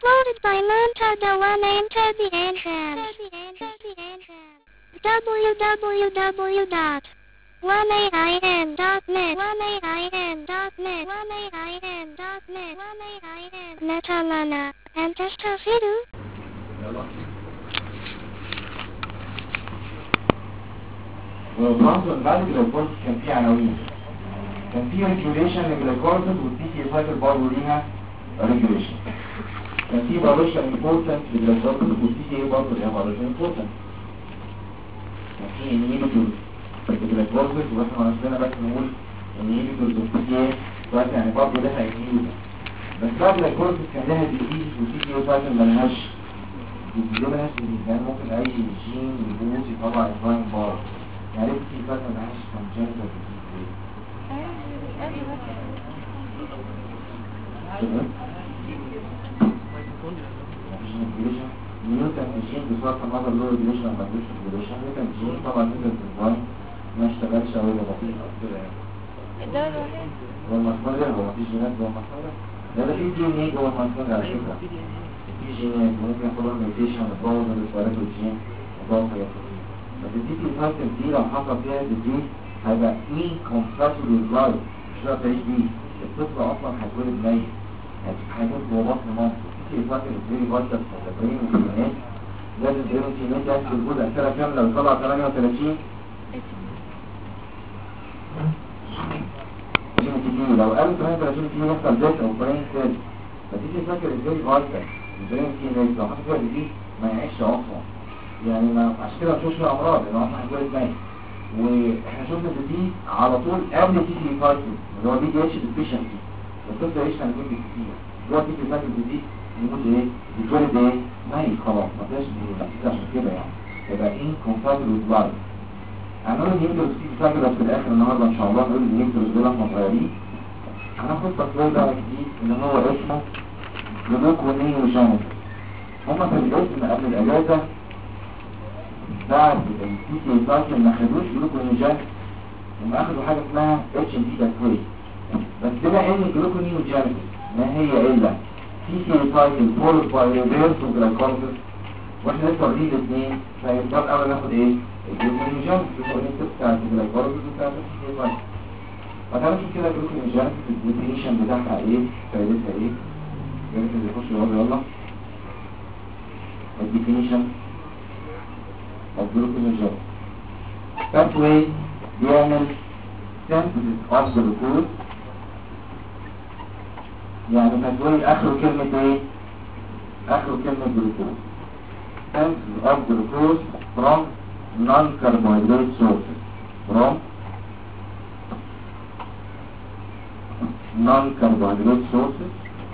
Uploaded by Montada One Enter the Entrance. www.1ain.net Metalana and Testafidu. وبرضه بعد الجلوكوز كان في عناوين، كان في ريجوليشن للجلوكوز والتي سي سايكل برضه ليها ريجوليشن، كان في باريشن امبورتنت للجلوكوز والتي سي برضه ليها باريشن امبورتنت، كان في انهيبيتورز للجلوكوز واحنا ناقصنا بس نقول انهيبيتورز والتي سي سايكل يعني برضه لها انهيبيتور، بس بعد الجلوكوز كان لها ديزيز والتي سي سايكل مالهاش ديزيز، يعني ممكن اي جين يبوظ يطلع انزيم بار، يعني ليه في فرق ما عايش كونجنتال ديزيز ليه؟ نيوتن جين بصرف النظر له ريجوليشن ما عندوش ريجوليشن، نيوتن جين طبعا نزل في الانزيم ما اشتغلش او يبقى بطيء او كده يعني. الدواء الوحيد هو المسمار هو مفيش جينات جوه المسمار ده في دي ان ايه جوه المسمار على فكره، في جينات ممكن يحصل لها ميوتيشن وتبوظ الاسبيرات والجين وتبوظ حاجات كتير، بس الدي تي سايكل دي لو حصل فيها ديزيز هيبقى incompatible with life، مش هتقدر تعيش بيه، الطفل اصلا هيتولد ميت، هيموت جوه بطن مامته. الدي تي سايكل فيري فايتال فور ذا برين والكيميات، لازم برين كيميات يحصل جزء سنه كامله ويطلع 38 لو قالوا 38 كيلو يحصل ديت او برين سيل، فدي تي سايكل فيري فايتال، البرين كيميات لو حصل فيها ديزيز ما يعيش اصلا، يعني ما عشان كده ما تشوفش امراض لان اصلا هيتولد ميت. واحنا شفنا دي على طول قبل تي سي سايكل اللي هو بي دي اتش ديفيشنسي، الطفل يعيش سنتين بالكثير جوه تي سي سايكل دي يموت ايه؟ يتولد ايه؟ ميت خلاص ما فيهاش ديزيز، عشان كده يعني يبقى incompatible with life. هنقول الهيمتوز تي سي سايكل في الاخر النهارده ان شاء الله، نقول الهيمتوز دول احنا صغيرين. هناخد تصوير بقى جديد اللي هو اسمه جلوكونيوجينيس. هما في الاسم قبل الاجازه بعد التي سي سايكل ما خدوش جلوكونيوجينيس، هم اخدوا حاجه اسمها اتش ان تي تكوين، بس بما ان الجلوكونيوجينيس ما هي الا تي سي سايكل فولد باي ريفيرس جلايكوليسيس، واحنا لسه واخدين الاثنين، فيضطر اول ناخد ايه؟ الجلوكونيوجينيس الكونكتيف بتاع الجلايكوليسيس بتاع التي سي سايكل. فتعالوا نشوف كده الجلوكونيوجينيس الديفينيشن بتاعها ايه؟ فايدتها ايه؟ يا ريت اللي يخش يلا الديفينيشن of gluconeogenesis. pathway بيعمل synthesis of glucose، يعني pathway اخره كلمة ايه؟ اخره كلمة glucose. synthesis of glucose from non-carbohydrate sources. from non-carbohydrate sources.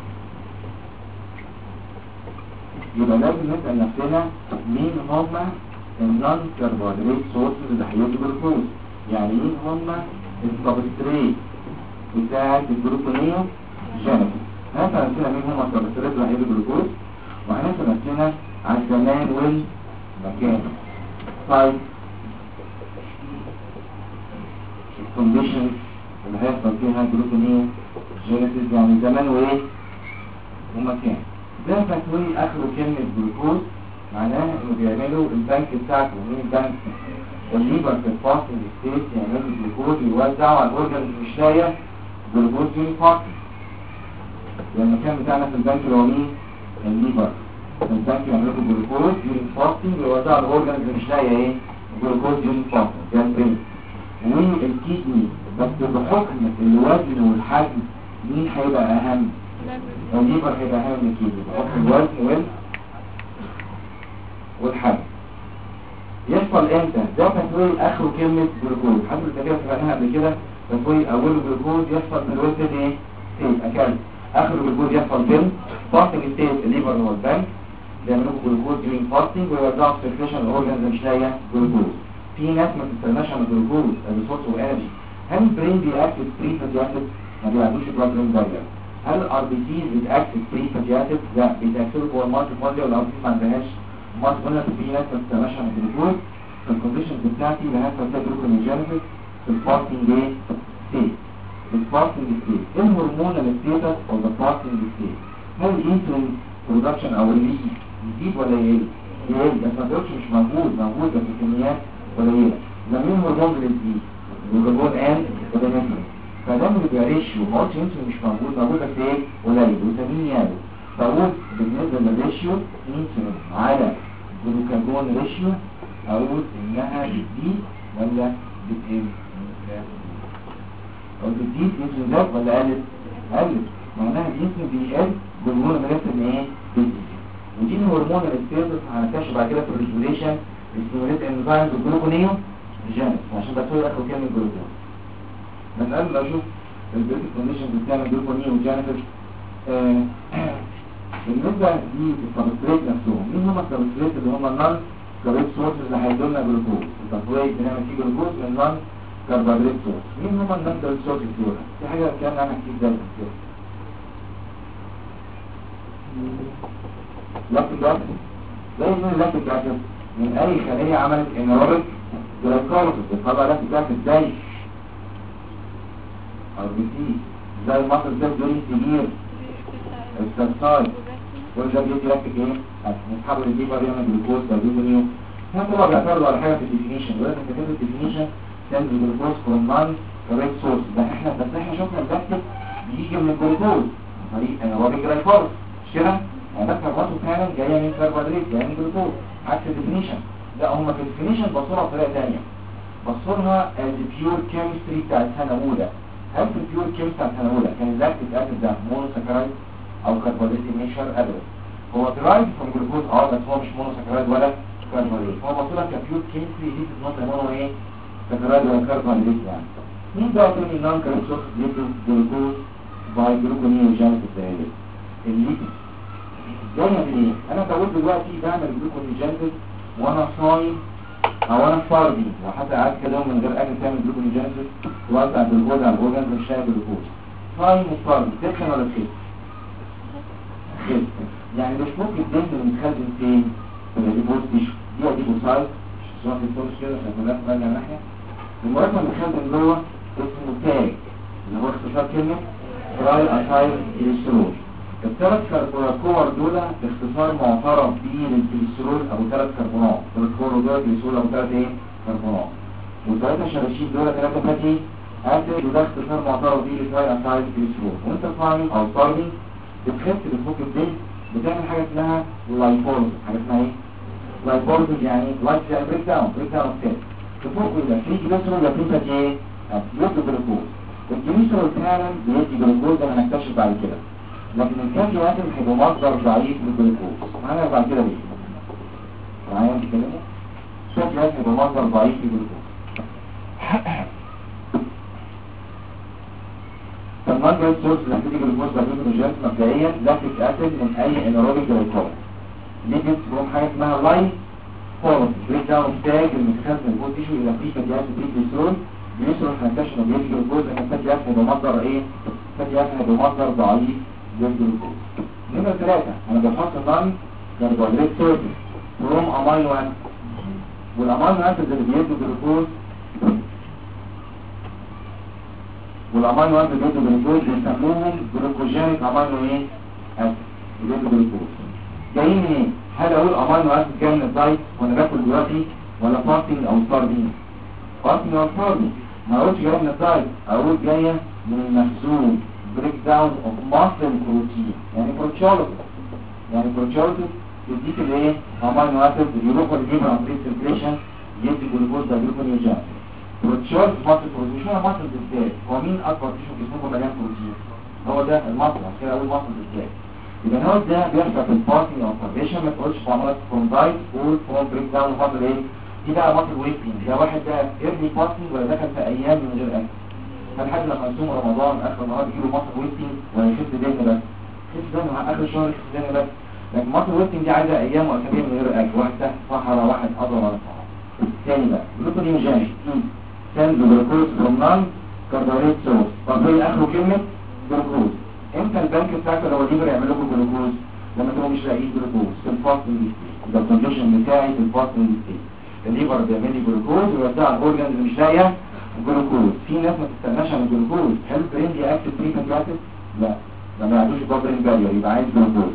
يبقى لازم نسأل نفسنا مين هما النون كربوهيدرات سورسز اللي هيدوا جلوكوز، يعني مين هما السبستريت بتاعت الجلوكونيوجينيس. هنسأل نفسنا مين هما السبستريت اللي هيدوا جلوكوز، وهنسأل نفسنا عن الزمان والمكان، طيب الكونديشنز اللي هيحصل فيها جلوكونيوجينيس، يعني زمان وايه ومكان. ده تكوين اخره كلمة جلوكوز معناه انه بيعملوا البنك بتاعته، مين البنك؟ الليبر في الفاستنج ستيت يعملوا الجلوكوز يوزعوا على الاورجن مش لاقيه جلوكوز ديورينج فاستنج. المكان بتاعنا في البنك اللي هو مين؟ الليبر. البنك يعملوا الجلوكوز ديورينج فاستنج ويوزعوا على الاورجن اللي مش لاقيه ايه؟ جلوكوز ديورينج فاستنج، ده البنك. والكيدني بس بحكم الوزن والحجم مين هيبقى اهم؟ الليبر هيبقى اهم من الكيدني بحكم الوزن والحجم. يحصل امتى؟ ده تكوين اخره كلمة جلوكوز، حد التكوين فهمناها قبل كده، تكوين اوله جلوكوز يحصل في الوزن ايه؟ ستيت اكل، اخره جلوكوز يحصل فين؟ فاستنج ستيت، الليفر هو البنك بيعملوا جلوكوز ديورينج فاستنج ويوزعوا سيركيشن الاورجنز مش لاقيه جلوكوز. في ناس ما بتستناش على الجلوكوز از سورس اوف انرجي. هل البرين بيأكتف بري فاتي اسيد؟ ما بيعدوش البلاد برين بارير. هل الار بي سيز بتأكتف بري فاتي اسيد؟ لا، بيتأكتفوا جوه الميتوكوندريا والار بي سيز ما عندهاش ما قلنا في ناس ما بتستناش على الجلوكوز. في الكونديشنز بتاعتي اللي هيحصل فيها جلوكونيوجينيس في الفاستنج ستيت. الفاستنج ستيت الهرمونال ستيتس او ذا فاستنج ستيت، هل الانسولين برودكشن او ريليز يزيد ولا يقل؟ يقل، بس ما تقولش مش موجود، موجود بس بكميات قليله. لما مين هرمون اللي بيزيد؟ الجلوكاجون ان ودنيتين. فده اللي بيبقى ريشيو، ما قلتش انسولين مش موجود، موجود بس ايه؟ قليل، ويسميه يالو. فاقول بالنسبه للريشيو انسولين على جلوكاجون ريشيو اقول انها بتزيد ولا بتقل؟ او بتزيد انسولين زاد ولا قلت؟ قلت، معناها الانسولين بيقل بالهرمون المرتب ايه؟ بيزيد. ودي الهرمون اللي بتظهر هنكتشف بعد كده في الريجوليشن الستيموليت انزيمز والجلوكونيوم جينيس، عشان ده كله اخر كلمه جلوكون. بس قبل ما اشوف البيوتيك كونديشن بتعمل جلوكونيوم جينيس، بالنسبه للسبستريت نفسهم، مين هم السبستريت اللي هم النون كاربوهيدرات سورسز اللي هيدوا لنا جلوكوز؟ التفويض بنعمل فيه جلوكوز من نون كاربوهيدرات سورس. مين هم النون كاربوهيدرات سورسز دول؟ في حاجه كان عنها كتير جدا كده. لاكتيك اسيد، زي مين اللاكتيك اسيد؟ من اي خليه عملت انيروبيك جلايكوليسيس بتطلع لاكتيك اسيد زي ار بي سي، زي المصل ده دول كبير السلساي، كل ده بيدي لاكتيك ايه؟ نسحبه للليفر يعمل جلوكوز بايوزونيو. هنا طبعا بيعترضوا على حاجه في الديفينيشن، ولازم تكتب الديفينيشن تنزل جلوكوز فروم نون كاربوهيدرات سورس. ده احنا بس احنا شفنا اللاكتيك بيجي من الجلوكوز عن طريق انيروبيك جلايكوليسيس، مش كده؟ يعني ده كربوهيدرات فعلا جايه من كربوهيدرات، جايه من جلوكوز، عكس الديفينيشن. لا هم في الديفينيشن بصوها بطريقه ثانيه، بصورها از بيور كيمستري بتاعت سنه اولى. هل في البيور كيمستري بتاعت سنه اولى كان اللاكتيك اسيد ده مونوساكرايد او كربوهيدرات ميشر ابدا؟ هو درايف فروم جلوكوز بس هو مش مونوساكرايد ولا كربوهيدرات، هو بصورها كبيور كيمستري دي نوت مونو ايه؟ ساكرايد ولا كربوهيدرات يعني. مين بقى تاني نون كاربوهيدرات سورس بيدوا جلوكوز باي جلوكونيوجينيسيس ده؟ الليبيد. جايه منين؟ انا بقول دلوقتي بعمل جلوكونيوجينيسيس وانا صايم او انا فاضي، لو حتى قاعد كده من غير اكل تعمل جلوكونيوجينيسيس توزع الجلوكوز على الاورجنز مش لاقي جلوكوز. صايم وفاضي تخن ولا تخس؟ خس. يعني مش ممكن الدم اللي متخزن فين؟ في الاديبوز تيشو، دي اديبوسايت مش اسمها في الفورس كده عشان كلها في بالنا ناحيه. المركب المتخزن جوه اسمه تاج اللي هو اختصار كلمه تراي اسايل كوليسترول. الثلاث كور دول باختصار معترف بيه للكوليسترول ابو 3 كربونات، 3 كور دول كوليسترول ابو 3 ايه؟ كربونات. والثلاثه شراشيب دول 3 فاتي اسيد، وده اختصار معترف بيه للتراي اسايل كوليسترول. وانت صايم او صارمي بتخف بتفك الدم، بتعمل حاجه اسمها لايبوليز. حاجه اسمها ايه؟ لايبوليز يعني لايك بريك داون اوف سيل. تفك ده في جلوكوز ولا في فاتي ايه؟ يدي جلوكوز. الكوليسترول فعلا بيدي جلوكوز، ده هنكتشف بعد كده. لكن الكافي اسيد هيبقى مصدر ضعيف للجلوكوز. معانا بعد كده ليه؟ معايا بتكلموا؟ الكافي اسيد هيبقى مصدر ضعيف للجلوكوز. فالمصدر سورس اللي هتدي جلوكوز بايوجينيسيس مبدئيا لاكتيك اسيد من اي انيروبيك جلايكوليز. ليجيت بروم حاجه اسمها لايف فورس بريك داون اوف تاج المتخزن جوه التيشو الى فري فاتي اسيد جليسرول. جليسرول هنكتشف انه بيدي جلوكوز، لكن الفاتي اسيد هيبقى مصدر ايه؟ الفاتي اسيد هيبقى مصدر ضعيف للجلوكوز. نمرة 3 انا بحط نون كربوهيدرات سورس فروم امينو اسيد، والامينو اسيد اللي بيدوا جلوكوز والامينو اسيد اللي بيدوا جلوكوز بنسموهم جلوكوجينيك امينو ايه؟ اسيد بيدوا جلوكوز. جايين منين؟ هل اقول امينو اسيد جاي من الدايت وانا باكل دلوقتي ولا فاستنج او ستارفينج؟ فاستنج او ستارفينج. ما اقولش جايه من الدايت، اقول جايه من المخزون بريك داون اوف ماسل بروتين، يعني بروتيوليسيس. يعني بروتيوليسيس تديك الايه؟ امينو اسيد يروحوا للليفر عن طريق السيركيليشن يدي جلوكوز ده جلوكونيوجينيسيس. بروتيوليسيس ماسل بروتين. مش انا ماسل بالذات، هو مين اكبر تيشو جسمكم مليان بروتين؟ هو ده الماسل، عشان كده اقول ماسل بالذات. يبقى هو ده بيحصل في البارتنج او فارميشن، ما تقولش معاملات فروم دايت، قول فروم بريك داون ماسل ايه؟ دي بقى ماسل ويستنج. ده واحد ده ايرلي بارتنج ولا دخل في ايام من غير اكل؟ فالحد لما يصوم رمضان اخر النهار يجيله ماسل ويستنج ولا يخف دهن بس؟ يخف دهن مع اخر الشهر يخف دهن بس. لكن ماسل ويستنج دي عايزه ايام واسابيع من غير اكل، واحد تحت صحراء واحد اضرب على الصحراء. الثاني بقى جلوكونيوجينيك سند جلوكوز فروم نون كربوهيدرات سورس. طب هي اخره كلمه جلوكوز. امتى البنك بتاعك لو الليفر يعمل لكم جلوكوز؟ لما تبقوا مش لاقيين جلوكوز في الفاستنج ستيت. ده الكونديشن بتاعي في الفاستنج ستيت. الليفر بيعمل لي جلوكوز ويوزع على الاورجنز اللي مش لاقيه جلوكوز. في ناس ما تستناش على الجلوكوز. هل برين دي اكتف بري فاتي اسيد؟ لا، ما يعدوش البابرين بارير يبقى عايز جلوكوز.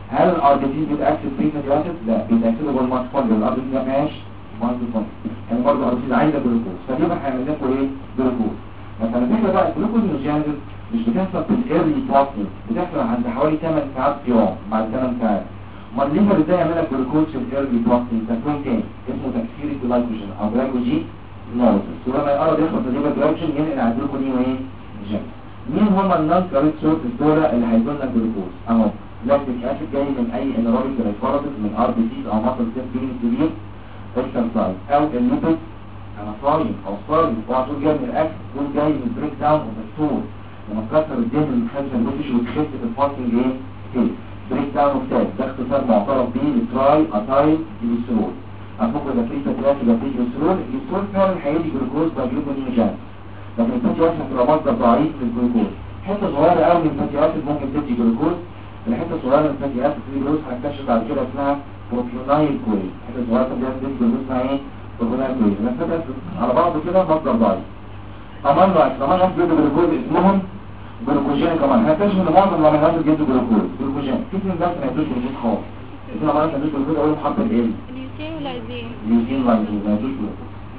هل الار بي سي بيتاكسد فري فاتي اسيد؟ لا، بيتاكسدوا بالميتوكوندريا. الار بي سي ما فيهاش ميتوكوندريا، يعني برضه الار بي سي عايزه جلوكوز، فدي بقى هيعمل لكم ايه؟ جلوكوز. بس على فكره بقى الجلوكوزينوجينيسيس مش بتحصل في الايرلي بروسيس، بتحصل عند حوالي 8 ساعات في يوم، بعد 8 ساعات. امال الليفر ازاي يعمل لك جلوكوز في الايرلي بروسيس؟ تكوين تاني اسمه تكسير الجلايكوجين او جلايكوجين نورسس، ولما يقرب يخلص الليفر جلايكوجين ينقل على الجلوكوجين وايه؟ جين. مين هم النون كاريت سورسز دول اللي هيدوا لنا جلوكوز؟ اهو لاكتيك اسيد جاي من اي انيروبيك جلايكوليسيس، من ار بي سيز او ماسل سيل بينج كبير اكسرسايز، او الليبيد انا صايم او صايم وعطول جاي من الاكل، دول جاي من بريك داون اوف الستور لما تكسر الدهن اللي خارج الوتش وتخف في الفاستنج ايه؟ ستيت. بريك داون اوف فات ده اختصار معترف به لتراي اسايل جليسرول. افوق ده فري فاتي اسيد ده جليسرول. الجليسرول فعلا هيدي جلوكوز باي جلوكوجينوجينيسيس، لكن الفاتي اسيد هتبقى مصدر ضعيف للجلوكوز. حته صغيره قوي من الفاتي اسيد ممكن تدي جلوكوز، الحته الصغيره من الفاتي اسيد في جلوكوز هنكتشف بعد كده اسمها بروبيونايل كويل. الحته الصغيره دي بتدي جلوكوز اسمها ايه؟ بروبيونايل كويل. الفاتي اسيد على بعضه كده مصدر ضعيف. امينو اسيد، امينو اسيد بيدوا جلوكوز اسمهم جلوكوجين كمان. هنكتشف ان معظم الامينو اسيد بيدوا جلوكوز جلوكوجين، في اثنين بس ما يدوش جلوكوز خالص. الاثنين امينو اسيد بيدوا جلوكوز اول محطه الايه؟ اليوتين واللايزين. اليوتين لايزين ما يدوش جلوكوز.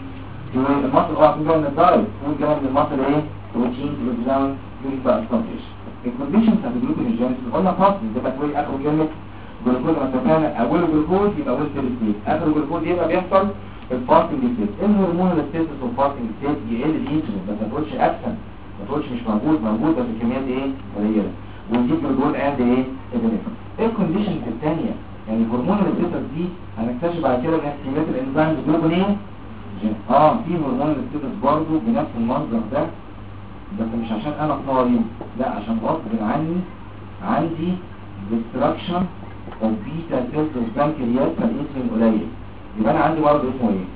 المصل اوعى تكون جايه من الدايت، تكون جايه من المصل ايه؟ بروتين جلوكوزان يوريك بقى ستارتيشن. الكونديشن بتاعت الجلوكوجينوجينيسيس قلنا فاصل، ده تكوين اخر كلمه جلوكوز لما اتفقنا اوله جلوكوز يبقى اول ستيت، اخر جلوكوز يبقى بيحصل الفاستنج ستيت. الهرمون الستيتس والفاستنج ستيت يقل الانسولين، بس ما تقولش ابسنت، ما تقولش مش موجود، موجود بس الكميات ايه؟ قليله. ونجيب جلوكوز اند ايه؟ ابنفرين. ايه الكونديشن الثانيه؟ يعني الهرمون الستيتس دي هنكتشف بعد كده انها ستيميليت الانزيمز جلوكونين. في هرمون الستيتس برضه بنفس المنظر ده، بس مش عشان انا صايم، لا عشان غصب عني عندي destruction of beta cells of pancreas فالانسولين قليل، يبقى انا عندي مرض اسمه ايه؟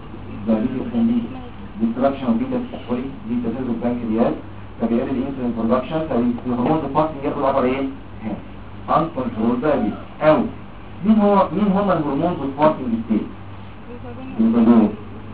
diabetes destruction of beta cells of pancreas فبيقلل الانسولين برودكشن، فالهرمون الفاستنج ياخد عبر ايه؟ uncontrolled diabetes. او مين هم الهرمون الفاستنج ستيت؟ الهرمون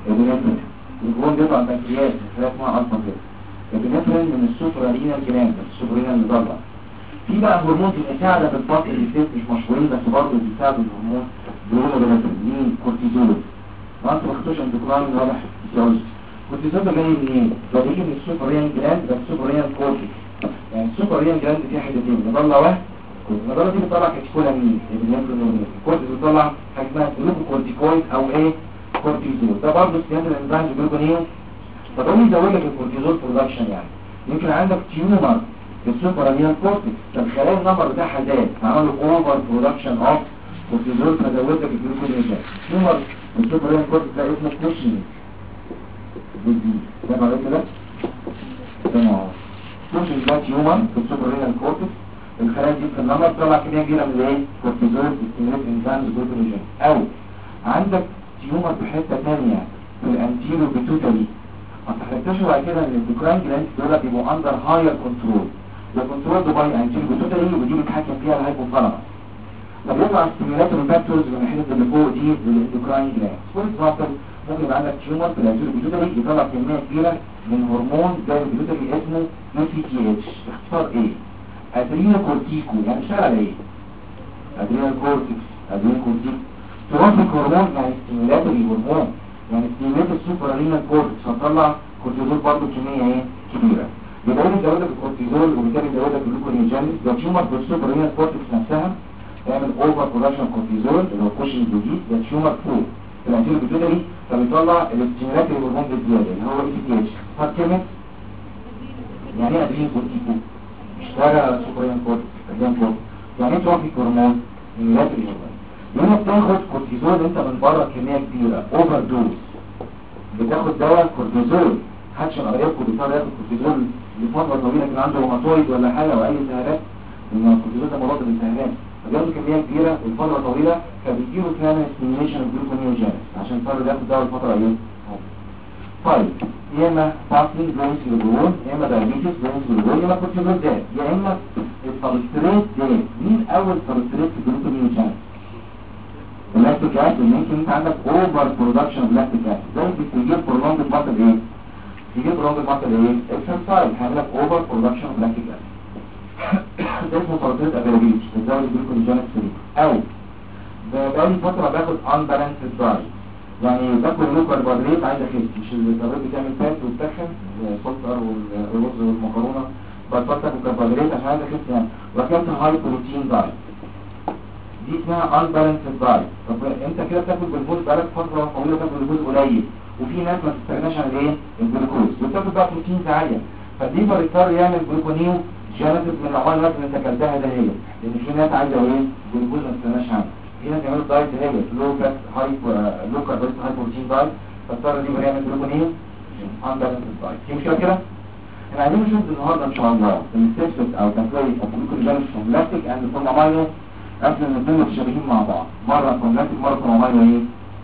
الهرمون بيطلع البنكرياس خلاف اسمها الفا سيل. البنفرين من السوبرالينال جلاند، السوبرالينال المدرع. في بقى هرمون المساعدة في الفصل اللي فات مش مشهورين بس برضه بيساعدوا الهرمون بيقولوا مين؟ كورتيزول. ما انتوا ما خدتوش اندوكراين واضح فيسيولوجي. الكورتيزول ده جاي منين؟ ده بيجي من السوبرالينال جلاند، بس السوبرالينال كورتيكس. يعني السوبرالينال جلاند فيها حتتين، مضلة واحد، المضلة دي بتطلع كاتيكولامين، البنفرين الكورتيكس بتطلع حاجة اسمها جلوكوكورتيكويد او ايه؟ كورتيزول. ده برضه استخدام الانزيم جلوكونين، فده يزود لك الكورتيزول برودكشن. يعني يمكن عندك تيومر في السوبرالينال كورتكس، فالخلايا النمبر بتاعها زاد، عملوا اوفر برودكشن اوف كورتيزول فزود لك الجلوكونين. تيومر في السوبرالينال كورتكس ده اسمه كوشنج ديزيز، ده بقى كده تمام. كوشنج ده تيومر في السوبرالينال كورتكس، الخلايا دي في النمبر طلع كميه كبيره من الايه؟ كورتيزول بتستمر انزيم جلوكونين. او عندك تيومر في حته ثانيه في الانتيرو بيتوتري، هتكتشفوا بعد كده ان الاندوكراين جلاند دول بيبقوا اندر هاير كنترول، والكنترول ده باي انتيرو بيتوتري ودي بتحكم فيها الهايبوثالاموس. فبيطلع ستيميولاتور فاكتورز من الحتت اللي فوق دي للاندوكراين جلاند. فور اكزامبل ممكن يبقى عندك تيومر في الانتيرو بيتوتري يطلع كميه كبيره من هرمون زي البيتوتري اسمه ACTH، اختصار ايه؟ ادرينال كورتيكو. يعني اشتغل على ايه؟ ادرينال كورتكس، ادرينال كورتيكو تروفيك هرمون، يعني ستيميولاتوري هرمون، يعني ستيميولات السوبرالينال كورتكس هتطلع كورتيزول برضه كميه ايه؟ كبيره. يبقى ده بيزود لك الكورتيزول وبالتالي بيزود لك الجلوكونيوجينيس. ده تيومر في السوبرالينال كورتكس نفسها تعمل اوفر برودكشن كورتيزول اللي هو كوشنج ديزيز. ده تيومر فوق في الانتيرو بيتوتري فبيطلع الاستيميولات الهرمون بالزياده اللي هو ACTH. صار كلمه يعني ايه ادرينال كورتيكو؟ اشتغل على السوبرالينال كورتكس، يعني ايه تروفيك هرمون؟ ستيميولاتوري هرمون. لما بتاخد كورتيزول انت من بره كميه كبيره اوفر دوز، بتاخد دواء كورتيزول، محدش من قرايبكم بيضطر ياخد كورتيزول لفتره طويله كان عنده روماتويد ولا حاجه او اي التهابات، لان الكورتيزول ده مضاد للالتهابات، فبياخد كميه كبيره لفتره طويله فبيديله كمان ستيميوليشن جلوكونيوجينيس عشان يضطر ياخد دواء لفتره ايه؟ طيب يا اما فاستنج برينس جلوكون، يا اما دايابيتس برينس جلوكون، يا اما كورتيزول زاد، يا اما السبستريت زاد. مين اول سبستريت في الجلوكونيوجينيس؟ اللاكتيك اسيد. ممكن انت عندك اوفر برودكشن اوف لاكتيك اسيد، زي بتجيب برولونج ماسل ايه؟ تجيب برولونج ماسل ايه؟ اكسرسايز هيعمل لك اوفر برودكشن اوف لاكتيك اسيد. واحد اسمه فرطيت ابيلابيلتي بتزود الجلوكوجينيك فري، او بقالي فتره باخد unbalanced diet، يعني باكل لو كربوهيدرات عايز اخس، مش الكربوهيدرات بتعمل فات وبتخن السكر والرز والمكرونه، بطلت اكل كربوهيدرات عشان عايز اخس يعني، واكلت هاي بروتين دايت، دي اسمها unbalanced diet. طب انت كده بتاكل جلوكوز بقالك فتره طويله تاكل جلوكوز قليل، وفي ناس ما تستغناش عن ايه الجلوكوز، بتاكل بقى بروتينز عاليه، فالليفر يضطر يعمل جلوكونيو جينيتيك من اول الوقت اللي انت اكلتها ده هي، لان في ناس عايزه ايه جلوكوز ما تستغناش عنه، في ناس يعملوا دايت هي لو فات هاي لو كاربوهيدرات هاي بروتين دايت، فاضطر الليفر يعمل جلوكونيو unbalanced diet. في مشكله كده؟ احنا عايزين نشوف النهارده ان شاء الله الستبس او تكوين الجلوكوجينيك فروم لاكتيك اند فروم امينو اصل الاثنين متشابهين مع بعض، مره فروم لاكتيك مره فروم امينو ايه؟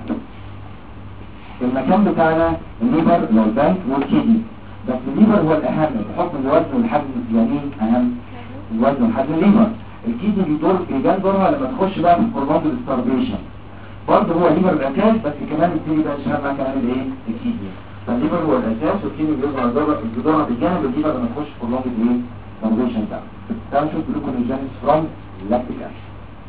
المكان بتاعنا الليفر والبنك والكيدني، بس الليفر هو الاهم بحكم الوزن والحجم، يعني اهم الوزن والحجم الليفر، الكيدني بيبان دورها لما تخش بقى في البرولونج ستارفيشن، برضه هو الليفر الاساس بس كمان الكيدني بقى يشتغل معاه كمان الايه الكيدني، فالليفر هو الاساس والكيدني بيظهر دورها بجانب الليفر لما تخش في البرولونج ايه ستارفيشن ده. تعالوا نشوف جلوكوجينيس فروم لاكتيك اسيد.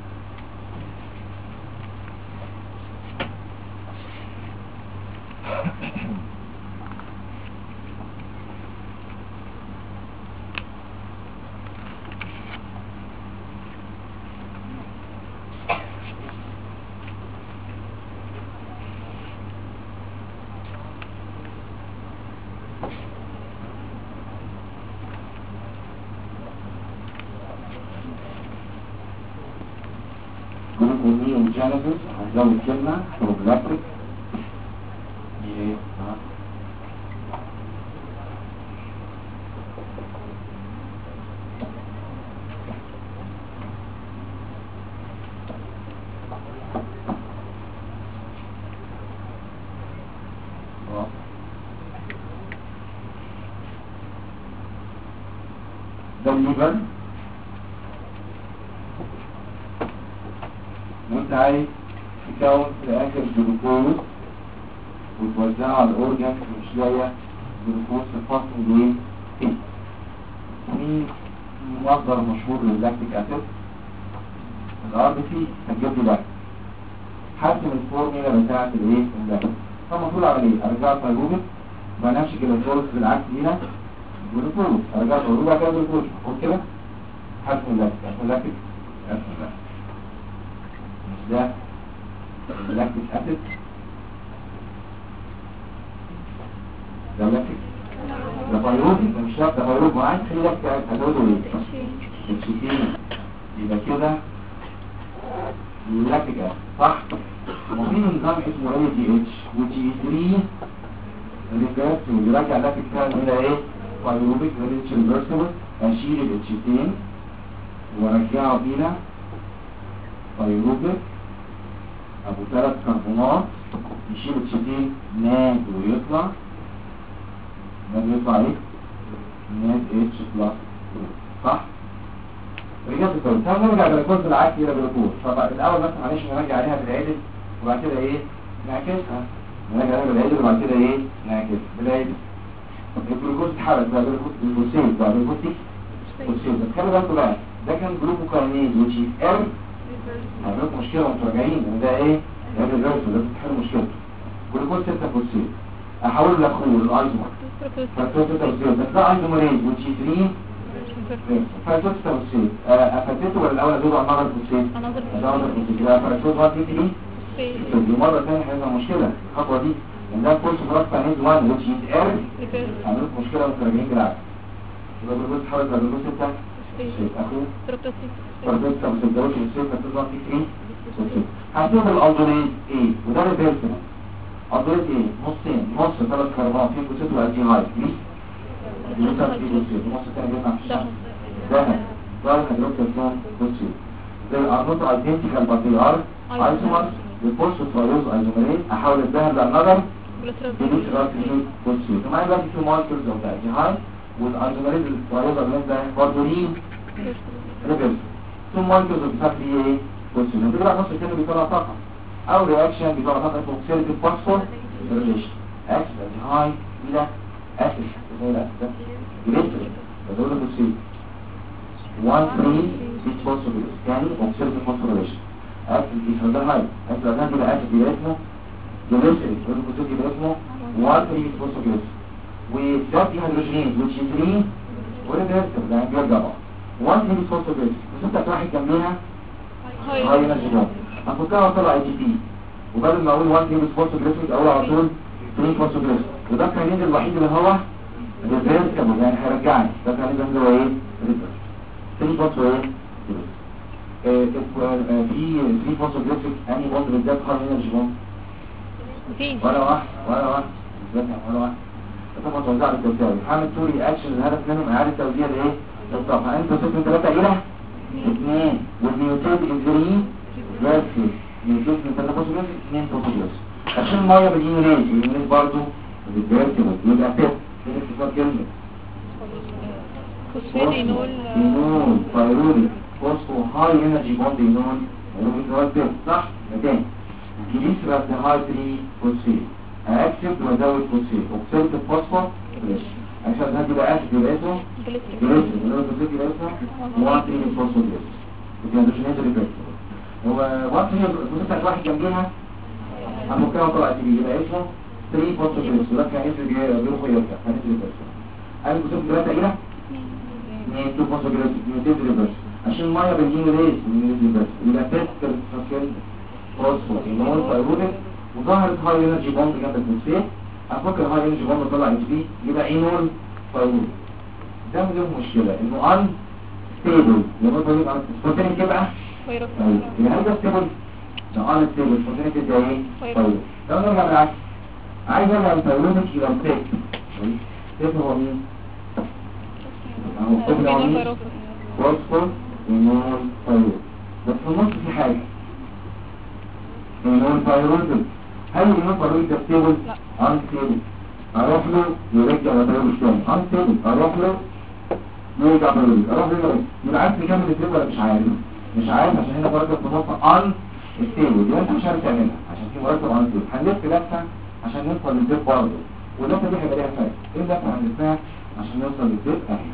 جلوكوجينيس هنزود كلمه بروبلاكتيك ايه ده الليفر، وانت عايز تكون في الاخر جلوكوز وتوزعه على الاورجن مش لاقي جلوكوز في الفصل ليه؟ في مصدر مشهور لللاكتيك اسيد الار بي سي هتجيب لي لاكتيك، حسم الفورميلا بتاعت الايه؟ اللاكتيك، فالمفروض اعمل ايه؟ ارجع الفيروبيك ما نمشي جلوكوز بالعكس هنا جلوكوز، ارجع الفيروبيك بعد كده جلوكوز، اقول كده حسم اللاكتيك، حسم اللاكتيك حسم اللاكتيك مش ده اللاكتيك اسيد ده لاكتيك ده فيروبيك، ده مش لاكتيك، ده فيروبيك معاك في لاكتيك هتقوله ايه؟ الشيتين، يبقى كده اللاكتيك اسيد صح؟ وفي نظام اسمه ADH وT3 ريفيرس ويرجع اللاكتيك فعلا الى ايه؟ فيروبيك ريتش ريفرسبل، اشيل الاتشيتين وارجعه الى فيروبيك ابو 3 كربونات، يشيل الاتشيتين ناد ويطلع ايه؟ ناد اتش بلس صح؟ رجعت الكود، تعالوا نرجع بالكود بالعكس الى بالكود، فالاول بس معلش نرجع عليها بالعدل وبعد كده ايه؟ نعكسها، نرجع عليها بالعدل وبعد كده ايه؟ نعكسها بالعدل. الجلوكوز اتحرق بقى بالجلوكوزيت بقى بالجلوكوزيت بس خلي بالكم بقى ده كان جلوكوكاينيز وتشي ار هعمل لكم مشكله وانتوا راجعين ان ده ايه؟ ده الريفرس ده تحل مشكلته. جلوكوز 6 فوسفيت احوله لاخوه الايزومر فاكتور 6 فوسفيت بس ده ايزومريز وتشي 3 فاكتور 6 فوسفيت افاتته ولا الاول ادور على النظر فوسفيت؟ النظر فوسفيت يبقى فاكتور 1 تي دي مره ثانيه هيبقى مشكله الخطوه دي ان ده كورس فراكتانيز 1 وتشي ار هعمل لكم مشكله وانتوا راجعين بالعكس. يبقى جلوكوز اتحرك على جلوكوز 6 اخوه فاكتور 6 فوسفيت فاكتور 1 تي 3 هتشوف الالدونيز ايه وده ريفيرسبل. الالدونيز ايه؟ نصين، نص 3 كربونات فيه فوسفيت والالديهايد ليه؟ الجلوكوز فيه فوسفيت النص الثاني بيطلع في الشمس ده هيدروكسيد فوسفيت زي ارنوت ايدنتيكال بات دي ار ايزومر للفوسفوريوز ايزومريز احاول الذهب للنظر بالجلوكوز فوسفيت ومعايا بقى في مولكيولز اوف الالديهايد والايزومريز الفوسفوريوز ايزومريز ده برضه ليه ريفيرس ثم مولكيولز بتاعت ايه فوسفيت بيطلع نص الثاني بيطلع طاقه او رياكشن بيطلع طاقه اسمه اوكسيديتيف فوسفور ريليشن اسيد الديهايد الى اسيد زي الاسيد ده جليسرين بدون فوسفيت 1 3 فوسفوريليشن يعني اوكسيديف فوسفوريليشن اسيد ديهايد اسيد ديهايد يبقى اسيد يبقى اسمه جليسرين والجلوكوز يبقى اسمه 1 3 فوسفوريليشن وده فيه هيدروجين which is 3 وريفرسبل يعني بيرجع بقى 1 3 فوسفوريليشن بس انت واحد جنبيها هاي انرجي بوند هنفكها طلع اي تي بي وبدل ما اقول 1 3 فوسفوريليشن اقول على طول 3 فوسفوريليشن وده الكاينيز الوحيد اللي هو ريفرسبل يعني هيرجعني ده الكاينيز اللي هو ايه ريفرسبل 3 فوسفوريليشن في 3 فوسفوريليشن انهي بوند بالذات هاي انرجي بوند مفيش ولا واحد بالذات ولا واحد طبعا توزيع بالتساوي هعمل تو رياكشن الهدف منهم اعاده توزيع الايه الطاقه انت صفر 3 الى 2 والنيوتريت انزيم فيرسس نيوتريت من 3 فوسفورس 2 فوسفورس عشان الميه باليونيز واليونيز برضه بالفيرسس يبقى تيست هنا اختصار كلمه فوسفينول فينول بايروريك فوسفو هاي انرجي بوند ينول ولو صح مكان جليسرال هاي 3 فوسفيت اكتب وازود فوسفيت اوكسيد الفوسفور عشان هدي بقى اسيد يبقى اسمه جليسرين ولو فوسفيت يبقى اسمه 1 3 فوسفوريليشن الهيدروجينيز ريفرسبل هو 1 3 فوسفيت واحد جنبيها هنمكنها طلع تي بي يبقى اسمه 3 فوسفوريليشن وده كان اسمه بيروح ويرجع كان اسمه ريفرسبل قال فوسفيت 3 الى 2 فوسفوريليشن نيوتريت ريفرسبل عشان الميه باليونيز ريفرسبل يبقى تيست فوسفور ينول بايروريك وظهرت هاي انرجي بوند جنب الفوسفات افكر هاي انرجي بوند طلع اتش بي يبقى اينول فايول ده له مشكله انه ان ستيبل لما بقول على الفوسفاتين كده يبقى هذا ستيبل ده ان ستيبل الفوسفاتين ده ايه فايول لو نرجع بالعكس عايز ارجع الفايولوجي الى التيك التيك هو مين اهو التيك هو مين فوسفور اينول فايول بس في النص في حاجه اينول فايول هل النقطة ده ستيبل؟ ان ستيبل اروح له يرجع لطريقه تاني ان ستيبل اروح له يرجع لطريقه اروح له يبقى عارف يكمل الستيبل ولا مش عارف عشان هنا مركب في نقطة ان ستيبل يبقى انت مش عارف تعملها عشان في مركب ان ستيبل هنلف لفة عشان نوصل للديب برضه واللفة دي هيبقى ليها فرق ايه اللفة هنلفها عشان نوصل للديب اهي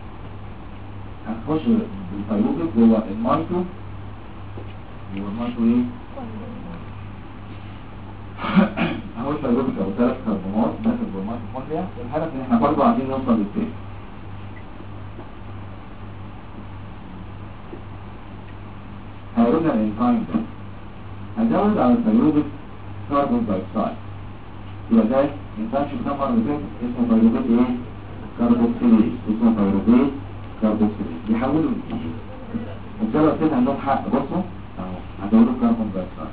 هنخش بالفيروبيك جوه المايكرو ايه؟ اول فيروبيك او 3 كربونات داخل جوه الميتوكوندريا الهدف ان احنا برضه عايزين نوصل للتاني هيقولنا الانزيم ده هنزود على الفيروبيك كربون دايوكسيد يبقى ده انزيم شفناه مره اللي فاتت اسمه فيروبيك ايه؟ كربوكسيليز اسمه فيروبيك كربوكسيليز بيحولوا للكيس وبسبب كده عندهم حق بصوا اهو هزودوا كربون دايوكسيد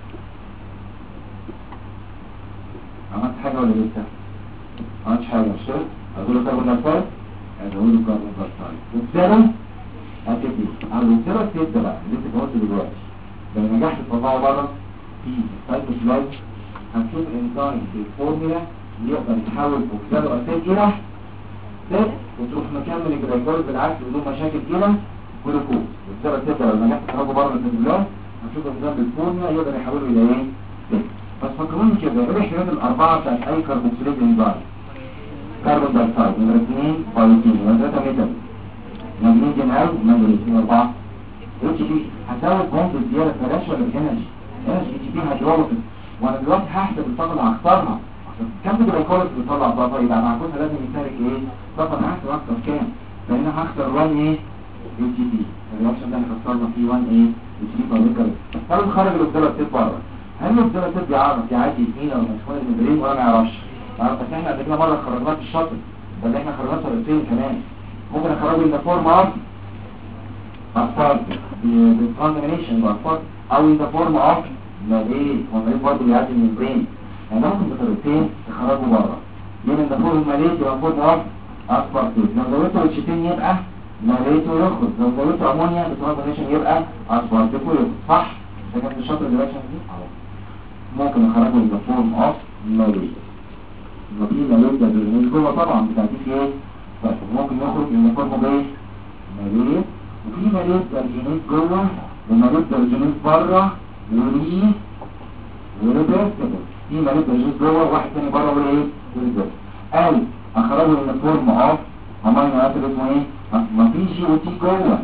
عملت حاجة ولا لسه؟ عملتش حاجة مش كده؟ هقول له كاربون دايوكسيد هقول له كاربون دايوكسيد وبسبب هتبتدي على الوبسبب السيد ده بقى اللي انت قلت دلوقتي لو نجحت تطلعه بره في السايتوسلايد هنشوف انزيم في الفورمولا يقدر يحول وبسبب السيد الى سيد وتروح مكمل الجلايكوز بالعكس بدون مشاكل الى جلوكوز وبسبب السيد ده لو نجحت تخرجه بره الفورمولا هنشوف انزيم بالفورمولا يقدر يحوله الى ايه؟ سيد بس فكروني كده ايه الاحتمالات الاربعه بتاعت اي كربوكسيليز انزيم كربون دايوكسيد نمره 2 بايوتين نمره 3 ميتال مغنيسيوم او مغنيسيوم 4 اتش بي هتزود بوند زياده بلاش ولا بانرجي اتش بي هيدروبك وانا دلوقتي هحسب الطاقه اللي هختارها كم جلايكوليز بيطلع طاقه يبقى معكوسها لازم يشارك ايه طاقه انا هحسب اكتر كام لان هختار 1 ايه اتش بي الرياكشن ده هنختارنا فيه 1 ايه اتش بي بايوكال طب خرج الاوبزيلر ستيب بره هل الاوبزيلر ستيب يعرف يعدي يمين او مشوار المدرين ولا ما يعرفش بس احنا قبل كده مره خرجناه في الشاطئ بل احنا خرجناه طريقتين كمان ممكن اخرجه من فورم اوف اطفال بالكوندمينيشن باطفال او ان ذا فورم اوف ماليه والمريض برضه بيعدي من البرين يعني ممكن بطريقتين تخرجوا بره من ذا فورم ماليه يبقى فورم اوف اسبارتيت لو زودته روتشتين يبقى ماليته يخرج لو زودته امونيا بالكوندمينيشن يبقى اسبارتيت ويخرج صح ده كانت الشاطئ دلوقتي ممكن اخرجه من ذا فورم اوف ماليه يبقى في ماليه ده مش جوه طبعا بتاعتي في ايه ممكن يخرج من فورمه بايه ماليه وفي ماليه ترجينيت جوه وماليه ترجينيت بره وريه وريفرسبل في ماليه ترجينيت جوه واحد تاني بره وايه وريفرسبل او اخرجه من فورم اوف امينو اسيد اسمه ايه ما في جي او تي جوه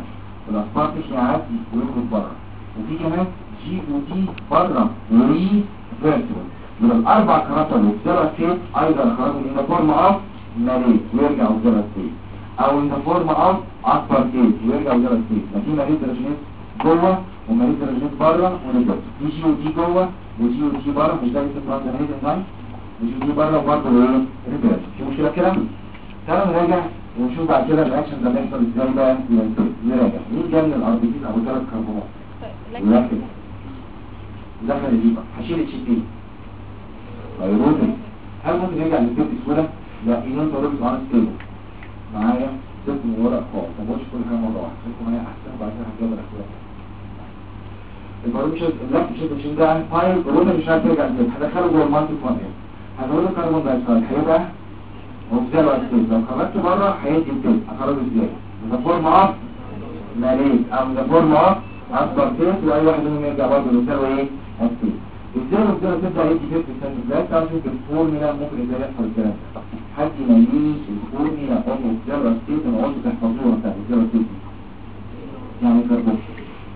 الاسبارتيك يعدي ويخرج بره. وفي كمان جي او تي بره ريفيرسبل. من الاربع كراتر والزيرو ستيت ايضا خرجوا ان فورم اوف ماليت ويرجعوا زيرو ستيت، او ان فورم اوف اسبارتيت ويرجعوا زيرو ستيت. ففي ماليت هيدروجينيز جوه وماليت هيدروجينيز بره ونزل. في جي او تي جوه وجي او تي بره، مش ده اللي اسمه ترانزيت انزايم، وجي او تي بره وبرضه ايه ريفيرس. في مشكله كده؟ تعالوا نراجع ونشوف بعد كده الرياكشن ده بيحصل ازاي بقى. نراجع مين جاب من الار بي سي ابو 3 كربونات ولكن دخل الليبر هشيل اتش بي فيروتي. هل ممكن نرجع للبيت بسهوله؟ لا، اينون تروبيك اون ستيبل معايا ست من ورق خالص، ما بقولش كل حاجه مره واحده، خليكم معايا احسن وبعد كده هجيب الاختلاف. الباروميتر اللفت شيت ده فايل الروتر مش عارف يرجع للبيت، هدخله جوه المالتي كوانتم، هزود الكربون دايوكسيد هيبقى وبزيرو ستيت. لو خرجته بره هيدي البيت، هخرجه ازاي؟ ده فورم اوف ماليت او ده فورم اوف اسبارتيت، واي واحد منهم يرجع برضه للزيرو ايه؟ ستيت. ازاي الزيرو تبدا يدي 50% ازاي؟ تعرف الفورميلا ممكن ازاي يحصل الكلام ده؟ حد يميز الفورميلا اوف الزيرو ستيت، انا قلت تحفظوها بتاعت الزيرو ستيت يعني كربوكس،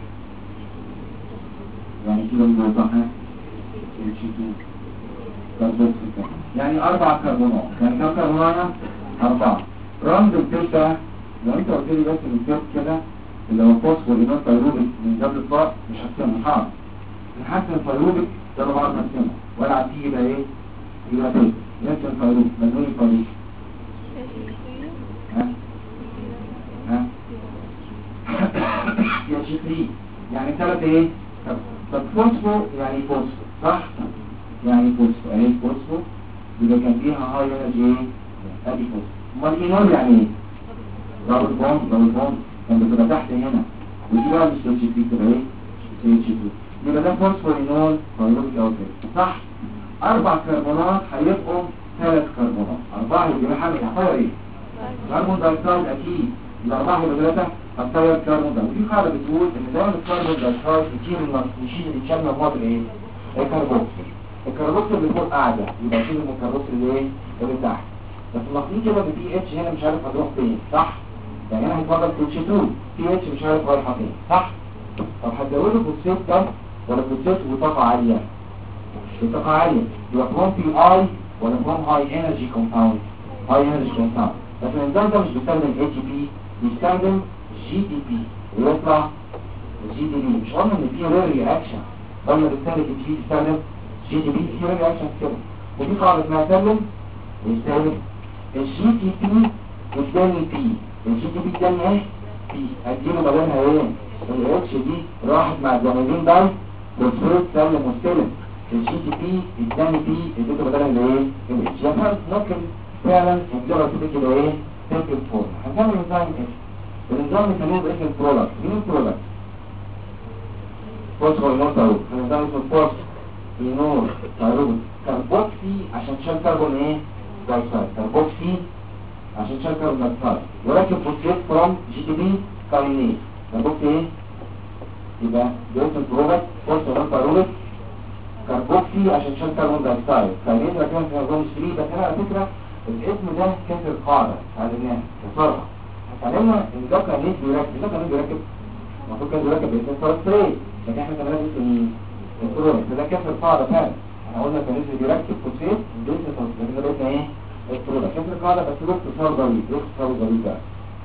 يعني كده بنوضحها اتش 2 كربوكس يعني 4 كربونات. يعني كم كربونات؟ 4. رمز التيتا لو انت قلت لي بس التيت كده اللي هو فوسفور اينون فيروبيك من قبل الطاق مش هتسمى حاضر. نحسن الفيروبيك ده لو بعرف ارسمه والعب فيه يبقى ايه؟ يبقى تيت يرسم فيروبيك مجنون الفيروبيك ها يا شفري يعني 3 ايه؟ طب فوسفو يعني فوسفو صح؟ يعني فوسفو اهي فوسفو يبقى كان فيها هاي انرجي ايه؟ ادي فوسفو. امال اينول يعني ايه؟ دبل بوند كان بتبقى تحت هنا ودي بقى مش اتش 3 تبقى ايه؟ اتش 2 يبقى ده فوسفورينول فيروبيك اوكسيد صح؟ 4 كربونات هيبقوا 3 كربونات، 4 يبقى حاجه هتطير ايه؟ كربون دايوكسيد اكيد، يبقى 4 يبقى 3 هتطير كربون دايوكسيد. وفي قاعده بتقول ان دايما الكربون دايوكسيد يشيل الاتشال من المواد الايه؟ الكربوكسيل. الكربوكسيل اللي فوق قاعده يبقى يشيل من الكربوكسيل اللي ايه؟ اللي تحت. بس ملاحظين كده ان في اتش هنا مش عارف هتروح فين صح؟ يعني هنا هيتفضل اتش 2 في اتش مش عارف رايحه فين صح؟ طب هتزوده فوسفات ده ولا فوسفات وطاقه عاليه؟ الطاقه عاليه يبقى فروم بي اي ولا فروم هاي انرجي كومباوند؟ هاي انرجي كومباوند. بس الانزيم ده مش بيستخدم اي تي بي، بيستخدم جي دي بي ويطلع جي دي بي. مش قلنا ان في رير رياكشن قلنا بيستخدم اي تي بي بيستخدم جي دي بي، في رير رياكشن كده. ودي قاعده اسمها سلم ويستخدم الجي دي بي والثاني بي. الجي دي بي الثاني ايه؟ بي اديله بدلها ايه؟ الاتش دي راحت مع الجانبين ده فوسفوريت سلم وستلم. الجي دي بي الثاني بي اديته بدلها الايه؟ الاتش. يعني ممكن فعلا الجرة تبقى كده ايه؟ تنكت فورم. هنعمل انزيم ايه؟ الانزيم بنسميه باسم البرودكت. مين البرودكت؟ فوسفورينول تايروب. الانزيم اسمه فوسفورينول تايروب كاربوكسي عشان تشيل كربون ايه؟ دايوكسيد. كاربوكسي عشان تشيل كربون دايوكسيد ولكن فوسفيت فروم جي دي بي كاينيز. كاربوكسي ايه؟ يبقى باسم البرودكت فوسفورينول تايروب كاربوكسي عشان تشيل كربون دايوكسيد. كاينيز لكن في نظام 3. بس انا على فكره الاسم ده كسر قاعدة تعلمناها بسرعة. هتعلمنا ان ده كان بيركب، ده كان بيركب المفروض كان بيركب باسم الفرستريت، لكن احنا كمان اسم الكرونيك فده كسر قاعدة فعلا. احنا قلنا كان بيركب فوسفيت باسم الفرستريت، لكن ده باسم ايه؟ الكرونيك. كسر قاعدة بس له اختصار ظريف، له اختصار ظريف بقى.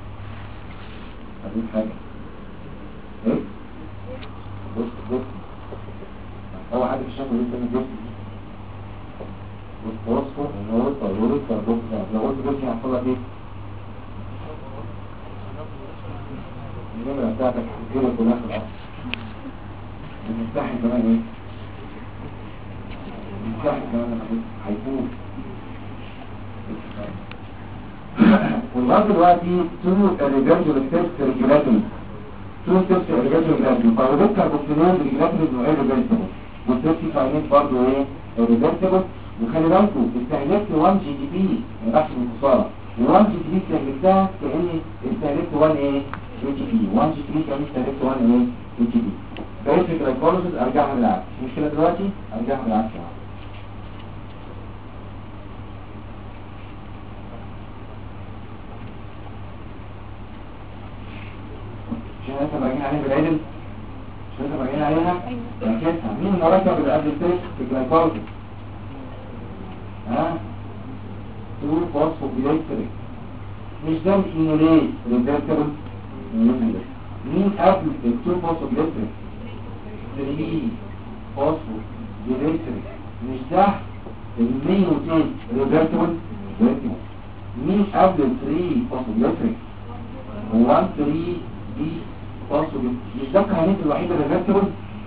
هديك حاجة ايه؟ بص هو حد في الشكل لسه من جسم والفوسفور النور التيرويد كاربوكسي. لو قلت جسمي هحصل لك ايه؟ النمرة بتاعتك هتجيلك كلها في الأصل. المفتاحي كمان ايه؟ المفتاحي كمان هيفوت. ولغاية دلوقتي تو الريجرجل ستيبس ريجولاتوري. تو ستيبس ريجرجل ريجولاتوري. فالريجرجل كاربوكسيلين ريجولاتوري انه ايه ريجرجل. والستيبس كاينيت برضه ايه؟ ريجرجل. وخلي بالكم استهلكت 1 جي دي بي ما بحث من خساره، و1 جي دي بي استهلكتها كاني استهلكت 1 ايه؟ اي جي بي. 1 جي دي بي كاني استهلكت 1 ايه؟ اي جي بي. بقيت في الجلايكوليسيس ارجعها بالعكس. المشكله دلوقتي ارجعها بالعكس. احنا لسه راجعين عليها بالعدل، مش لسه راجعين عليها؟ ركزها. مين المركب اللي قبل التست في الجلايكولايسيس؟ ها؟ 2 فوسفوجليسريك. مش ده الإينوليت ريفيرسبل إينوليت. مين قبل ال 2 فوسفوجليسريك؟ 3 فوسفوجليسريك. مش ده الميوتيت ريفيرسبل إينوليت. مين قبل ال 3 فوسفوجليسريك؟ 1 3 دي فوسفوجليسريك. مش ده الكهنيت الوحيد الريفيرسبل؟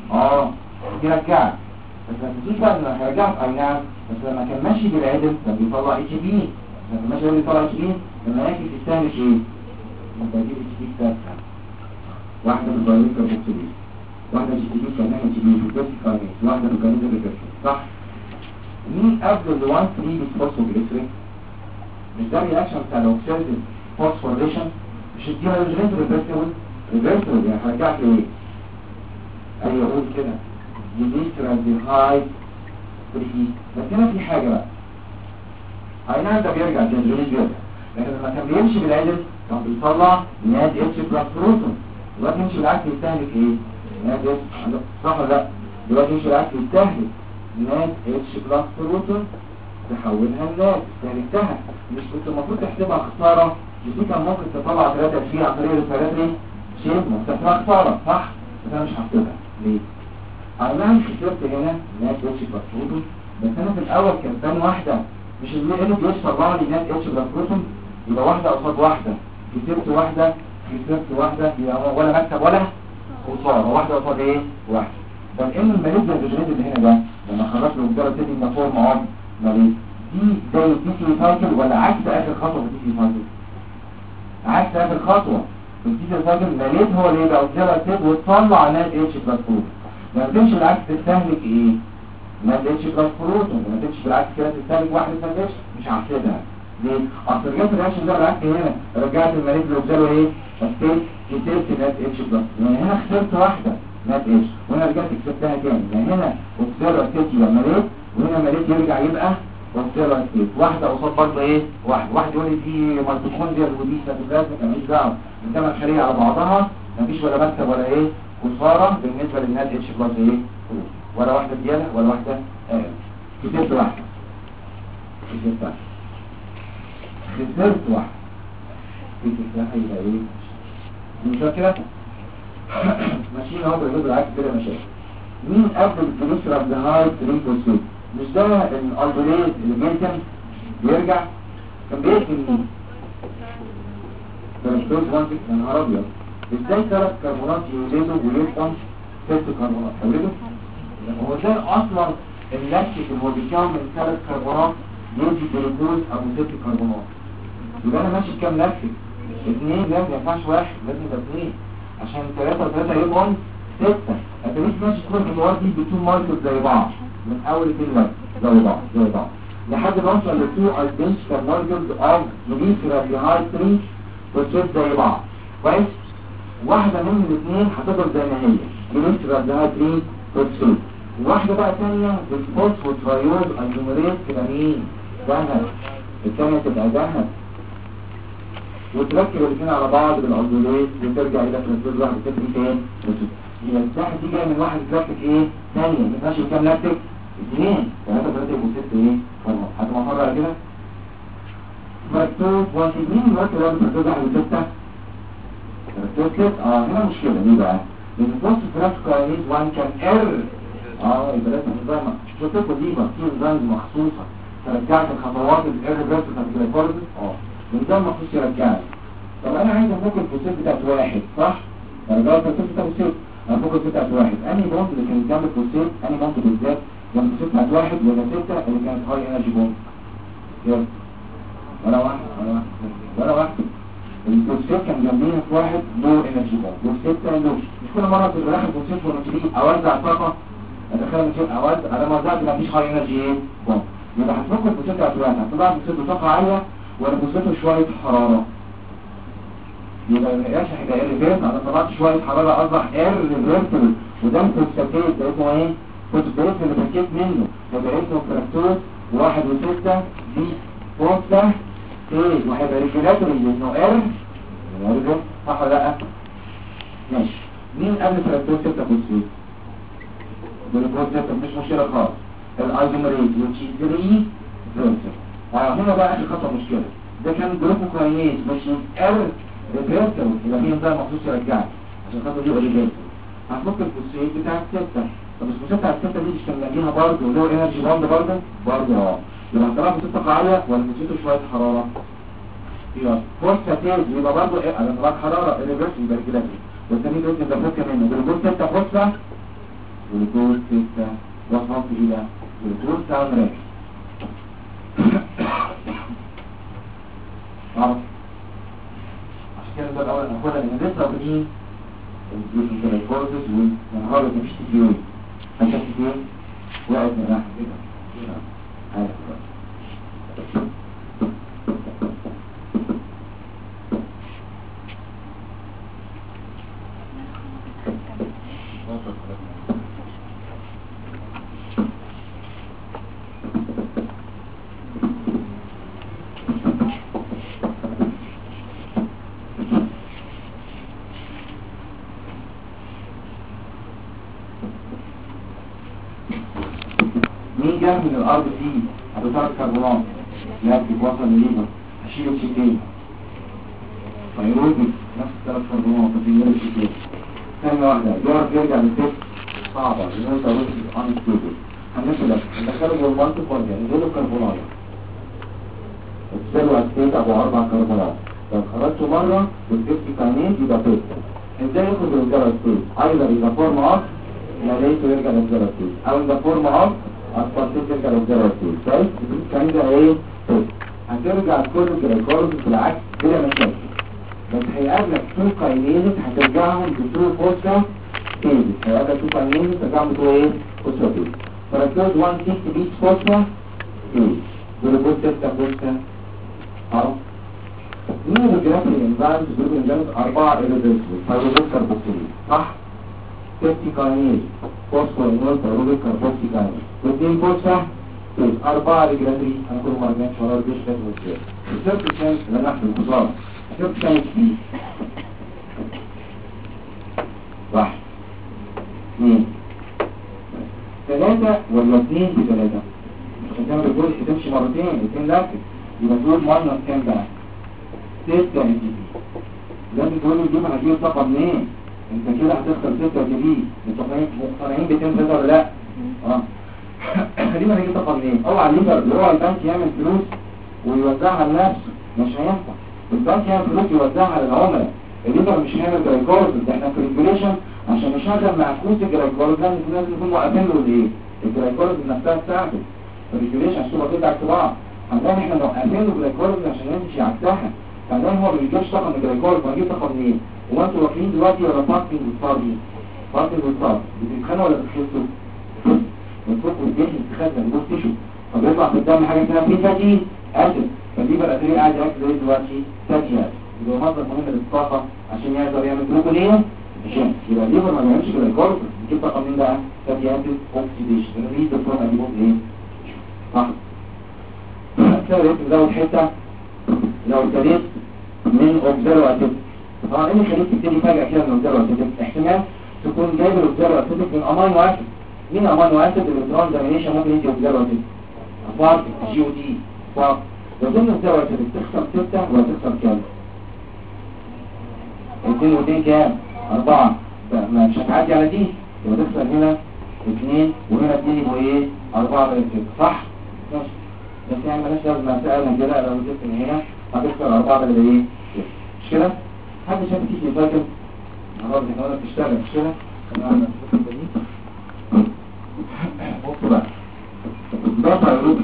دي رجعت. بس لما تيجي بقى لما هرجعت اي نعم، بس لما كان ماشي بالعدل كان بيطلع اتش بي. لما كان ماشي بالعدل بيطلع اتش بي، لما ياكل تستهلك ايه؟ يبقى دي اتش بي بتاعتها. واحده في البايولوجيكال بوكسوليز، واحده اتش بي كمان اتش بي في البيرسي كارنيز، واحده في الكارنيزا ريفيرسل، صح؟ مين قبل ال 1 3 بالفوسفوجليسريك؟ مش ده الرياكشن بتاع الاوكسيديتيف فوسفوريليشن؟ مش الدي هيدروجينيز ريفيرسل يعني هرجعك لايه؟ ايوه قول كده ديسترالديهايد 3. بس هنا في حاجة بقى، اي نعم ده بيرجع الجنزوليز بيرجع، لكن لما كان بيمشي بالعدل كان بيطلع ناد اتش بلس بروتون. دلوقتي يمشي بالعكس يستهلك ايه؟ ناد اتش، صح ولا لا؟ دلوقتي يمشي بالعكس يستهلك ناد اتش بلس بروتون، تحولها لناد استهلكتها. مش كنت المفروض تحسبها خسارة؟ دي كان ممكن تطلع 3 اتش عن طريق الريسبيراتوري شيء ممكن تحسبها خسارة، صح؟ بس انا مش هحسبها ليه؟ أنا خسرت هنا نات اتش بلس بروتون، بس أنا في الأول كسبان واحدة، مش اللي بيش طلع لي نات اتش بلس بروتون، يبقى واحدة قصاد واحدة، خسرت واحدة يبقى ولا مكسب ولا خسارة، واحدة قصاد إيه؟ واحدة. طب إن الماليزيا الجديد اللي هنا ده لما خرجت له مجرد تدي النافور مواد ماليزيا دي زي التي سي سايكل ولا عكس آخر خطوة في التي سي سايكل؟ عكس آخر خطوة في التي سي سايكل ماليز هو اللي يبقى قدامها تد وتطلع نات اتش بلس بروتون. لما تمشي بالعكس تستهلك ايه؟ ما تمشي بلس بروتون. لما تمشي بالعكس كده تستهلك واحد ما تمشي، مش هحسبها ليه؟ اصل رجعت الرياكشن ده بالعكس هنا رجعت المريض اللي قدامه ايه؟ كسبت نات اتش بلس، يعني هنا خسرت واحده نات اتش وهنا رجعت كسبتها تاني، يعني هنا اوكسيرو ستيت يبقى مريض وهنا مريض يرجع يبقى اوكسيرو ستيت، واحده قصاد برضه ايه؟ واحد يقول لي دي ميتوكوندريا ودي سيتوبلازم ماليش دعوه، الثمان خليه على بعضها مفيش ولا مكسب ولا ايه؟ خسارة بالنسبة للناد اتش بلس ايه؟ ولا واحدة زيادة ولا واحدة كسبت واحدة خسرت واحدة هيبقى ايه؟ مش كده؟ ماشيين اهو بالجزء العكس كده مشاكل. مين قبل الجلوسيرالديهايد 3 فوسفيت؟ مش ده الالدوليز اللي بيرجع كان بيقتل مين؟ كاركتوز 1 يا نهار ابيض. ازاي 3 كربونات يولدوا ويبقى 6 كربونات؟ يولدوا؟ هو ازاي اصلا اللاكتيك اللي هو بيتكون من 3 كربونات يدي جلوكوز ابو 6 كربونات؟ يبقى انا ماشي بكام لاكتيك؟ 2 لازم ما ينفعش واحد، لازم يبقى 2 عشان 3 و3 يبقوا 6. انت مش ماشي كل الخطوات دي ب2 ماركرز زي بعض من اول 2 لاكتيك زي بعض لحد ما اوصل ل2 ايدنتيكال ماركرز اوف جلوسيرالديهايد 3 فوسفيت زي بعض. كويس؟ واحدة من الاثنين هتفضل زي ما هي جلوسيرالديهايد 3 فوسفيت، واحدة بقى ثانية بالفوسفوتريوز ايزوميريز كلامين ذهب، الثانية تبقى ذهب وتركب الاثنين على بعض بالالدوليز وترجع الى فرنسيز واحد تفرق تاني. يبقى الواحد دي جايه من واحد تركب ايه ثانية، ما ينفعش كام لاكتيك؟ 2 3 3 يبقوا 6 ايه؟ حد محرر على كده؟ فركتوز وانتجين نركب على فرنسيز واحد و6 هنا مشكلة ليه بقى؟ لأن الفوسفورس كاينيز 1 كان يبقى لازم نظام شوف لكم دي في نظام مخصوصة ترجعك الخطوات الريفرس بتاعت الجلايكوليز نظام مخصوص يرجعني. طب انا عايز افك الفوسفات بتاعت واحد صح؟ رجعت الفوسفات بتاعت فوسفات افك الفوسفات بتاعت واحد، انهي بوند اللي كان جنب الفوسفات؟ انهي بوند بالذات؟ جنب الفوسفات بتاعت واحد ولا 6 اللي كانت هاي انرجي بوند؟ يلا ولا واحد الفوسفات كان جنبيها في واحد لو انرجي بوند والستة لو. مش كل مرة في الاخر الفوسفات ونسيب اوزع طاقة اتخيل مش اوزع انا ما وزعت مفيش هاي انرجي بوند، يبقى هتفك الفوسفات بتاعت واحد هتطلع الفوسفات بطاقة عالية ولا فوسفاته شوية حرارة؟ يبقى الرياش هيبقى ريفيرس، انا طلعت شوية حرارة اصبح ريفيرسبل وده الفوسفاتيت ده اسمه ايه؟ فوسفاتيت اللي فكيت منه يبقى اسمه فركتوز 1 و6 دي فوسفا وهيبقى ريجولاتوري لانه صح ولا لا؟ ماشي. مين قبل فركتوز 6 فوسفيت؟ جلوكوز 6 مش مشكلة خالص. الايزوميريز وتشي 3 ريفرسر. هنا بقى اخر خطوة مشكلة. ده كان جلوكوكاينيز مش ار ريفرسر، يبقى في انزيم مخصوص يرجعك عشان خاطر دي ريفرسر. هنحط الفوسفيت بتاع الستة. طب الفوسفيت بتاع الستة دي مش كان لاقيها برضه له انرجي باند برضه؟ برضه يبقى هنطلع فوسفيت طاقة عالية ولا فوسفيت شوية حرارة؟ يبقى فوسفاتيز يبقى برضه ايه؟ على نظام حرارة الريفرسر يبقى كده كده. والتاني دول ده فوق منه جلوكوز 6 فوسفا جلوكوز 6 وصلت الى جلوكوز ساوند ريك. عرفت؟ عشان كده ده الاول ناخدها من لسه واخدين الجلوكوز والنهار اللي مفيش تكيوي عشان تكيوي وقعت من ناحية كده عارف بقى. من الارض فيه هتطلع كربونات لاكتيك وصل الليفر هشيله بشكين فيروبي نفس الثلاث كربونات في الشكين. ثانية واحدة يعرف يرجع للتك صعبة لأنه انت روحي عن الستيبل. هنفلك ندخله جوه المنطق وارجع نديله كربونات وتسألوا أسيت أبو 4 كربونات. لو خرجته مرة والتكي كانين يبقى تك. ازاي يخرج الجرى ستيت؟ ايضا إذا فورم أب يا ليته يرجع للجرى ستيت أو إذا فورم أب أصبحت ترجع للجرى ستيت. كويس؟ الكلام ده ايه؟ تك. هترجع كل الجلايكوليز بالعكس بلا مشاكل. بس هيقابلك تو كاينيز هترجعهم بتو فوسفا تيز. هيقابلك تو كاينيز هترجعهم بتو ايه؟ فوسفا تيز. فركز 160 بيس فوسفا تيز. جلوكوز 6 فوسفا اهو. مين الجرافيك انزيمز دول انزيمز 4 ايريديسبل فايروبيك كاربوكسيليز صح؟ 50 كاينيز فوسفورينول فايروبيك كاربوكسيليز واثنين فوسفا تيز 4 ريجراتري هنقول مرجان شرار ديش لازم ازاي. السيرك كان اللي نحن الخضار السيرك كان كبير 1 2 3 ولا 2 ب 3 عشان كده بتقول تمشي مرتين 2 لاكت يبقى تقول ماينس كام بقى 6 ام تي بي. لازم تقول لي دي هتجيب طاقه منين؟ انت كده هتخسر 6 ام تي بي. انتوا مقتنعين ب2 ولا لا؟ خلينا نجيب طاقه منين؟ اوعى الليفر اوعى البنك يعمل فلوس ويوزعها لنفسه مش هينفع. البنك يعمل فلوس يوزعها للعملاء. الليفر مش هيعمل جلايكوليز. ده احنا في الريجوليشن عشان نشغل معكوس الجلايكوليز لازم نكون واقفين له الايه؟ الجلايكوليز نفسها بتاعته. الريجوليشن عشان تبقى كده عكس بعض. هنلاقي احنا واقفين له الجلايكوليز عشان يمشي عكسها. فده هو ما بيجيبش طاقه من الجلايكوليز وهيجيب طاقه منين؟ هو انتوا واقفين دلوقتي ولا فاستنج وستارفينج؟ فاستنج وستارفينج بتتخانقوا ولا بتخسوا؟ الفوق والجسم بتتخزن جوه التيشو فبيطلع في الدم حاجه اسمها فري فاتي اسيد. فالليفر الاتري قاعد يركز عليه دلوقتي فاتي اسيد يبقى مصدر مهم للطاقه عشان يقدر يعمل جلوكوليه عشان يبقى الليفر ما بيعملش جلايكوليز بيجيب طاقه منين بقى؟ فاتي اسيد اوكسيديشن ريد فروم اديبوز ايه؟ صح؟ هتلاقي تزود حته لو ابتديت من اوبزيرو اسيد. طبعا ايه اللي يخليك تبتدي فجاه كده من اوبزيرو اسيد؟ احتمال تكون جايب الاوبزيرو اسيد من امينو اسيد. مين امينو اسيد الالكترون دامينيشن ممكن يدي اوبزيرو اسيد؟ فار جي او دي فار. لو ضمن اوبزيرو اسيد تخسر 6 ولا تخسر كام؟ 2 و2 كام؟ 4. مش هتعدي على دي يبقى تخسر هنا 2 وهنا 2 يبقوا ايه؟ 4 من 6 صح؟ ماشي. بس يعني مالهاش لازمه سألنا كده لو جبت من هنا هتخسر 4 من ايه؟ مش كده؟ حد شاف كيس فاكر؟ النهارده احنا قلنا بتشتغل مش كده؟ انا بصوا بقى ده فايروبيك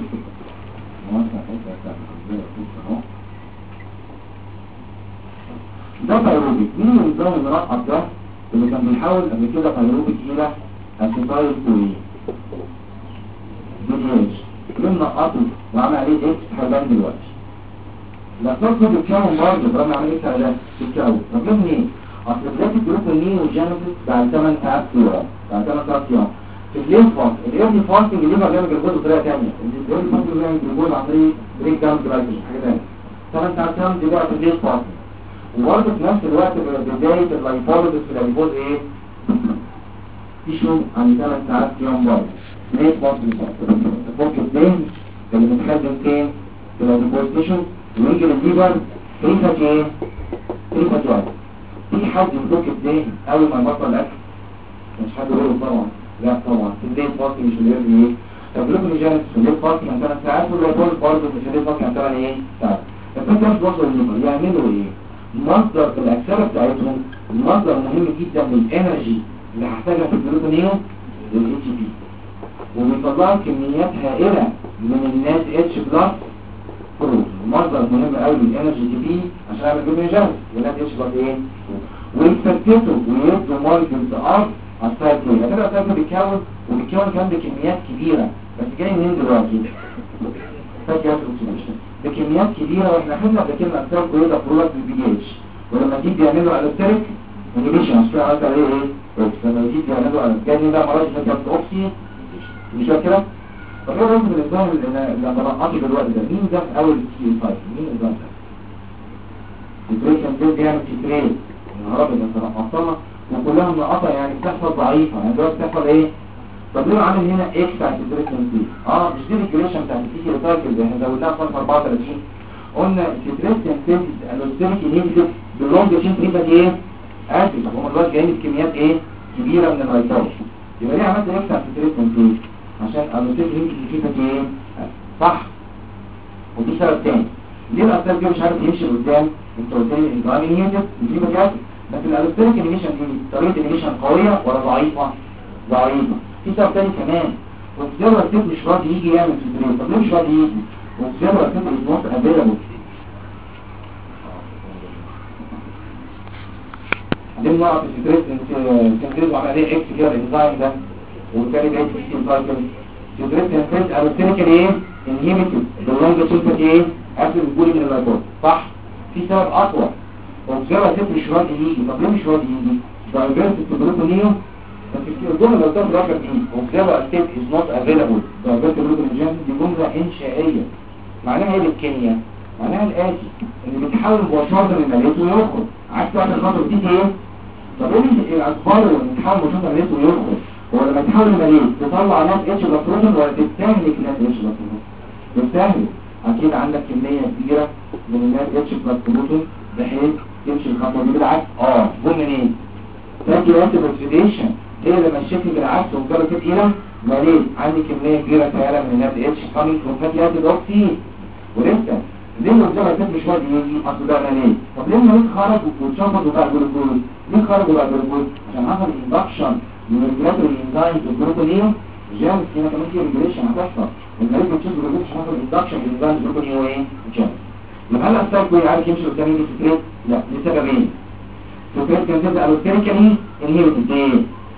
ده فايروبيك. مين النظام المرقب ده اللي كان بيحاول قبل كده فايروبيك الى اسيتايل كوين دينيش لما نقطه وعمل عليه اكس حبان دلوقتي لا تصل بتكون برضه برغم عمل اكس على بتكون. طب ليه منين؟ اصل بدايه الجلوكونين والجينيسيس بعد 8 ساعات يوم بعد 8 ساعات يوم في الليل فاست. اليوم فاستنج الليفر بيعمل جلوكوز بطريقه ثانيه. اليوم فاستنج بيعمل جلوكوز عن طريق بريك داون درايفنج حاجه ثانيه. 8 ساعات كام دي بقى في الليل فاستنج. وبرضه في نفس الوقت بداية اللايبوليسيس في اللايبوز ايه؟ تيشو عن 8 ساعات في يوم برضه. ليه بطل الفوق الدين اللي متخزن فين؟ في اللايبوز تيشو ويجي للليفر كيفك ايه؟ كيفك واحد. في حد يفك الدين اول ما يبطل الاكل؟ مش حد يقوله طبعا. لا طبعا في الليل فاصل مش الليل ايه؟ طب لكم جالس في الليل فاصل عن 8 ساعات واللايبوز برضه مش الليل فاصل عن 8 ايه؟ ساعات. فكنت مش وصل الليفر يعملوا ايه؟ مصدر في الأكسرة بتاعتهم مصدر مهم جدا من الانرجي اللي هحتاجها في البروتونيوم للاتش بي، وبيطلعوا كميات هائلة من النات اتش بلس بروتون. مصدر مهم قوي من الانرجي تي بي عشان اعمل جلوكوجين والنات اتش بلس ايه، ويثبتوا ويدوا مولكيولز اب على السايكل. هتبقى السايكل بيتكون كمان بكميات كبيرة، بس جاي منين دلوقتي؟ فاكر الاكسجين بكميات كبيرة، واحنا خدنا قبل كده اكتر كويسة برودكت بالبي اتش، ولما تيجي بيعملوا الستريك انيبيشن عشان كده عملت عليه ايه؟ لما تيجي بيعملوا على الجاني ده مرض فاكر اوكسي مش كده؟ طب ايه الرقم الانسان اللي بنقطه دلوقتي ده؟ مين ده في اول سي 5؟ مين ده؟ البريشن ده بيعمل تتريد النهارده اللي انت نقطتها وكلها منقطه يعني بتحصل ضعيفه، يعني دلوقتي بتحصل ايه؟ طب ليه عامل هنا اكس بتاعت التريتمنت دي؟ مش دي الريجوليشن بتاعت التيكي ريسايكل اللي احنا زودناها في 34. قلنا التريتمنت سينثيز الوستيريك انهبيتور باللونج تشين تريتمنت ايه؟ اسيد. هم دلوقتي جايين بكميات ايه؟ كبيره من الرايتات. يبقى ليه عملت اكس بتاعت التريتمنت دي؟ عشان الوستيريك انهبيتور تريتمنت ايه؟ صح. ودي سبب تاني. ليه الاستاذ كده مش عارف يمشي لقدام؟ انت قلت لي الانزيم انهبيتور تريتمنت اسيد، بس الوستيريك انهبيشن دي طريقه انهبيشن قويه ولا ضعيفه؟ ضعيفه. في سبب تاني كمان، والزيرو السيت مش راضي يجي يعمل في البريد. طب ليه مش راضي يجي؟ والزيرو السيت is not available. ليه نقط الستريس سنتريز وعمليه اكس كده الانزيم ده وبالتالي بقيت في سايكل ستريس سنتريز الوستيريكال ايه؟ انهيبيتد باللونج سولفت ايه؟ اسيد البولي من اللايبوز. صح؟ في سبب اقوى، والزيرو السيت مش راضي يجي. طب ليه مش راضي يجي؟ دايفيرسيتي بروتونيوم بس الجملة اللي قدام الرقم دي وكذا ستيت از نوت افيلابل دايفيرت جلوكوجين دي جملة انشائية. معناها ايه بالكيمياء؟ معناها الاتي اللي بتحاول مباشرة من المليت ويخرج عكس واحد الخطوة دي ايه؟ طب ايه الاخبار اللي بتحاول مباشرة من المليت ويخرج؟ هو لما تحاول المليت تطلع ناس اتش بلس بروتون ولا تستهلك ناس اتش بلس بروتون؟ تستهلك. اكيد عندك كمية كبيرة من الناس اتش بلس بروتون بحيث تمشي الخطوة دي بالعكس. جم منين؟ فاكر انت اوكسيديشن هي لما الشكل بالعكس ومجرد تقيلة مالين عندي كمية كبيرة فعلا من الناس اتش كامل من فاتي اسيد اوكسي. ولسه ليه مجرد تقيل مش راضي يجي؟ اصل ده مالين. طب ليه المالين خرج واتشفط وبقى جلوكوز؟ ليه خرج وبقى جلوكوز؟ عشان حصل اندكشن من الريجولاتوري انزايمز والجلوكونيوم جامد. هنا كمان في ريجوليشن هتحصل المالين بتشوف جلوكوز عشان حصل اندكشن من الانزايمز والجلوكونيوم وايه؟ جامد. يبقى هل اثر كويس عارف يمشي قدام يجي ستريت؟ لا لسببين. ستريت كان تبدا الوستيريكالي انهيبيتد ايه؟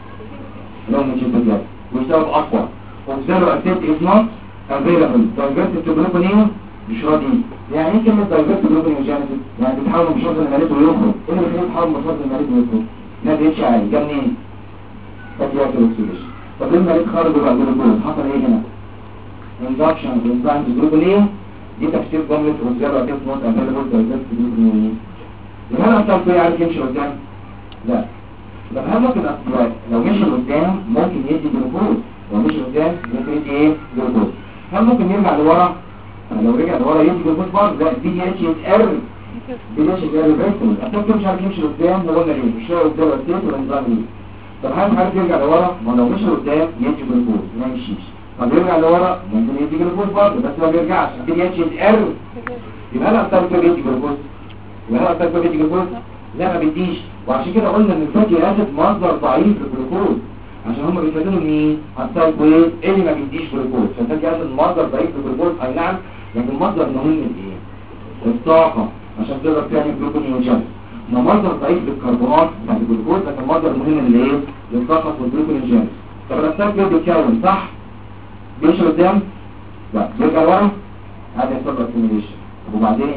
لون من شدة الجهاز ويسبب أقوى وبسبب أسيد is not available diverted to gluconeum مش راضي. يعني ايه كلمة diverted to gluconeum جانسد؟ يعني بتحاول مشروط المريض ويخرج. ايه اللي بيخليه تحاول مشروط المريض ويخرج؟ ناد اتش عالي جا منين؟ فاتي اسيد اوكسيديشن. طب ليه المريض خرج وبقى جلوكوز؟ حصل ايه هنا؟ induction of enzymes gluconeum. دي تفسير جملة وبسبب أسيد not available diverted to gluconeum. يبقى هل أصلا كوي عارف يمشي قدام؟ لا. طب هل ممكن أصبح لو مشي قدام ممكن يدي جلوكوز؟ لو مشي قدام ممكن يدي ايه؟ جلوكوز. هل ممكن يرجع لورا؟ لو رجع لورا يدي جلوكوز برضه. لا البي دي اتش يتقرب. البي دي اتش يتقرب ريفرسبل. أصلا مش عارف يمشي قدام ده قلنا ليه؟ مش هو قدام الستيت ولا نظام ليه؟ طب هل مش عارف يرجع لورا؟ ما لو مشي قدام يدي جلوكوز ما يمشيش. طب يرجع لورا ممكن يدي جلوكوز برضه بس ما بيرجعش. البي دي اتش يتقرب. يبقى هل أصلا كده بيدي جلوكوز؟ يبقى هل أصلا كده بيدي جلوكوز؟ لا ما بيديش. وعشان كده قلنا ان الفاتي اسيد مصدر ضعيف للجلوكوز عشان هم بيستخدموا مين؟ السايكويد اللي ما بيديش جلوكوز. فالفاتي اسيد مصدر ضعيف للجلوكوز اي نعم لكن مصدر مهم لايه؟ الطاقه عشان تقدر تعمل جلوكونيوجين. ما مصدر ضعيف للكربونات بتاعت الجلوكوز لكن مصدر مهم لايه؟ للطاقه والجلوكونيوجين. طب السايكويد بيتكون صح؟ بيمشي قدام؟ لا بيرجع ورا هذا يحصل له اكيوميليشن. وبعدين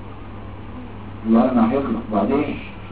انا هيخلص بعدين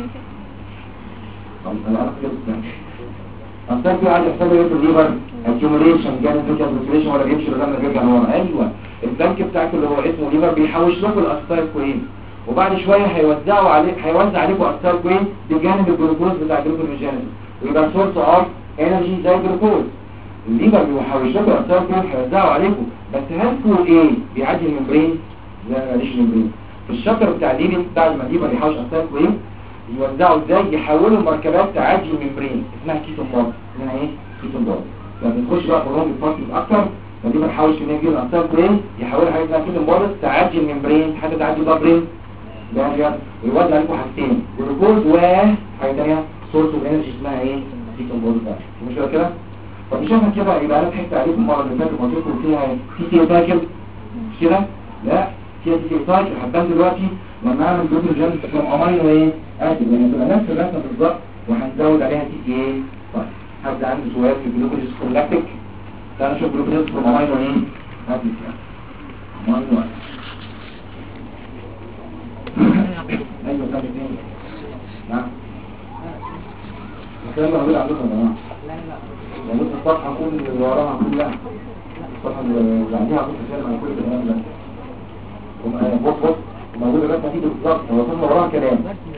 انا اصلا في عايز يحصل له الليفر اكيوميليشن جانب فيكال ولا بيمشي لما بيرجع لورا. ايوه البنك بتاعك اللي هو اسمه ليفر بيحوش لكم الاسيتايل كوين وبعد شويه هيوزع عليكم اثار كويس بجانب الجلوكوز بتاع الجلوكوجينيسيس، ويبقى سورس اوف انرجي زي الجلوكوز. الليفر بيحوش لكم اثار كويس هيوزعوا عليكم، بس هل فوق ايه بيعدي الممبرين؟ لا ماليش ممبرين. في الشابتر بتاع الليفر بعد ما الليفر يحوش اثار كويس يوزعوا ازاي، يحولوا المركبات تعدي الممبرين اسمها كيتون بودي. اسمها ايه؟ كيتون بودي. لما بنخش بقى في الرونج فاكتورز اكتر، فدي بنحاول كميه كبيره من الاثار برين يحولها حاجه اسمها كيتون بودي تعدي الممبرين حتى تعدي البابرين ده ويوزع عليكم حاجتين جلوكوز وحاجه ثانيه سورس اوف انرجي اسمها ايه؟ كيتون بودي. ده مش كده؟ طب شايفها كده يبقى انا ضحكت عليكم المره اللي فاتت وقلت لكم فيها تي سايكل مش كده؟ لا فيها تي سايكل هتبان دلوقتي لما اعمل جلوكوجين فروم امينو ايه؟ اسيد يعني تبقى نفس الرسمه بالظبط وهنزود عليها تي ايه؟ طيب هبدا عندي سؤال في الجلوكوجين كولاكتيك. تعالى نشوف جلوكوجين فروم امينو ايه؟ هات لي امينو ايوه ثاني اثنين. نعم الكلام ده موجود عندكم يا جماعه؟ لا موجود في الصفحه كل اللي وراها كلها، الصفحه اللي بعديها كنت بتكلم عن كل الكلام ده. بص موجود الرسمه دي بالظبط، هو كل وراها كلام.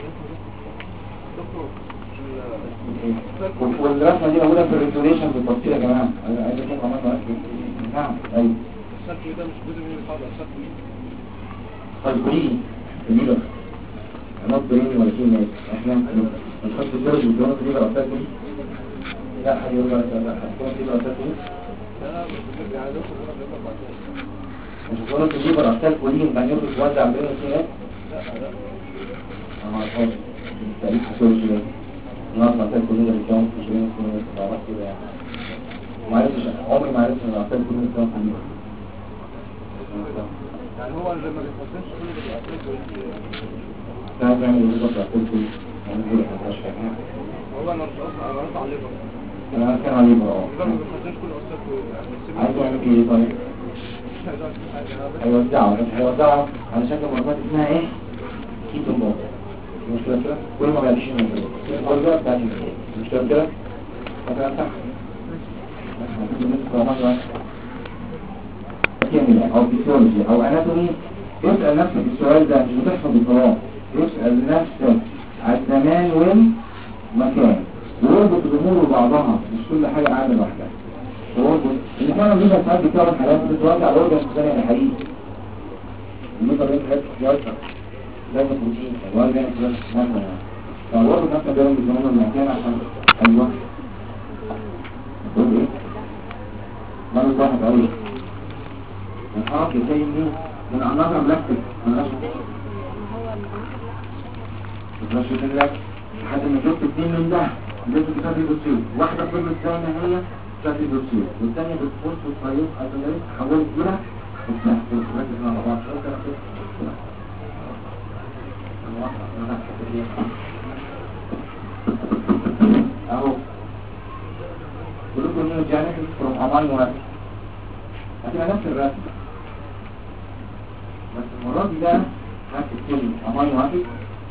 والرسمه دي موجوده في الريزوليشن بالتفصيل يا جماعه. انا عايز اشوف عملنا نعم ايوه الشكل ده مش جزء من الحاضر الشكل طيب بريني الليبر انا بريني ولا في ناس احنا نحط الدرجه بالجوانب الليبر افتاك دي لا هيرجع لا هتكون الليبر افتاك دي مش جوانب الليبر افتاك وليه بعد يوم توزع بين الناس لا انا عارف التاريخ كله كده الناس افتاك كلنا بالجوانب مش بين الناس بعرف كده يعني ما عرفتش عمري ما عرفت ان افتاك كلنا بالجوانب يعني هو لما بيتفصلش كل ده بيأثر ده بيعمل بالظبط أقول كل يعني بيقول لك مش فاهم هو أنا مش أصلا أنا قلت على الليبر أنا كان على الليبر لما بيتفصلش كل أثر عايز يعمل إيه طيب؟ هيوزعه على شكل مركبات اسمها إيه؟ كيتون بودي. مش كده؟ كل ما بيعيش المنطقة البودي بتاعت مش كده؟ فكرة صح؟ كيمياء او فيسيولوجي او اناتومي اسأل نفسك السؤال ده مش بتحفظ القرآن، اسأل نفسك على الزمان والمكان واربط الامور ببعضها مش كل حاجة قاعدة لوحدها. واربط اللي كانوا بيبقى ساعات بيكون حالات بتتوزع على اورجن ثانية الحقيقي المثل اللي انت حاجات بتتوزع لازم بروتين الورجن مثلا فواربط نفسك بيهم بالزمان والمكان عشان ايوه تقول ايه؟ ما نصحك قوي الحركة زي مين؟ من عناصر بلاستيك مش لك لحد ما جبت اثنين من ده لازم تفادي بصير واحدة فضلت زي ما هي تفادي بصير والثانية بتفوت والطريق أدلت حولت كده وتنفذ وركز مع بعض اهو كلكم نيو جانيتس فروم امينو اسيد هتبقى نفس الرسم بس المرة دي بقى هكتب كلمة امينو اسيد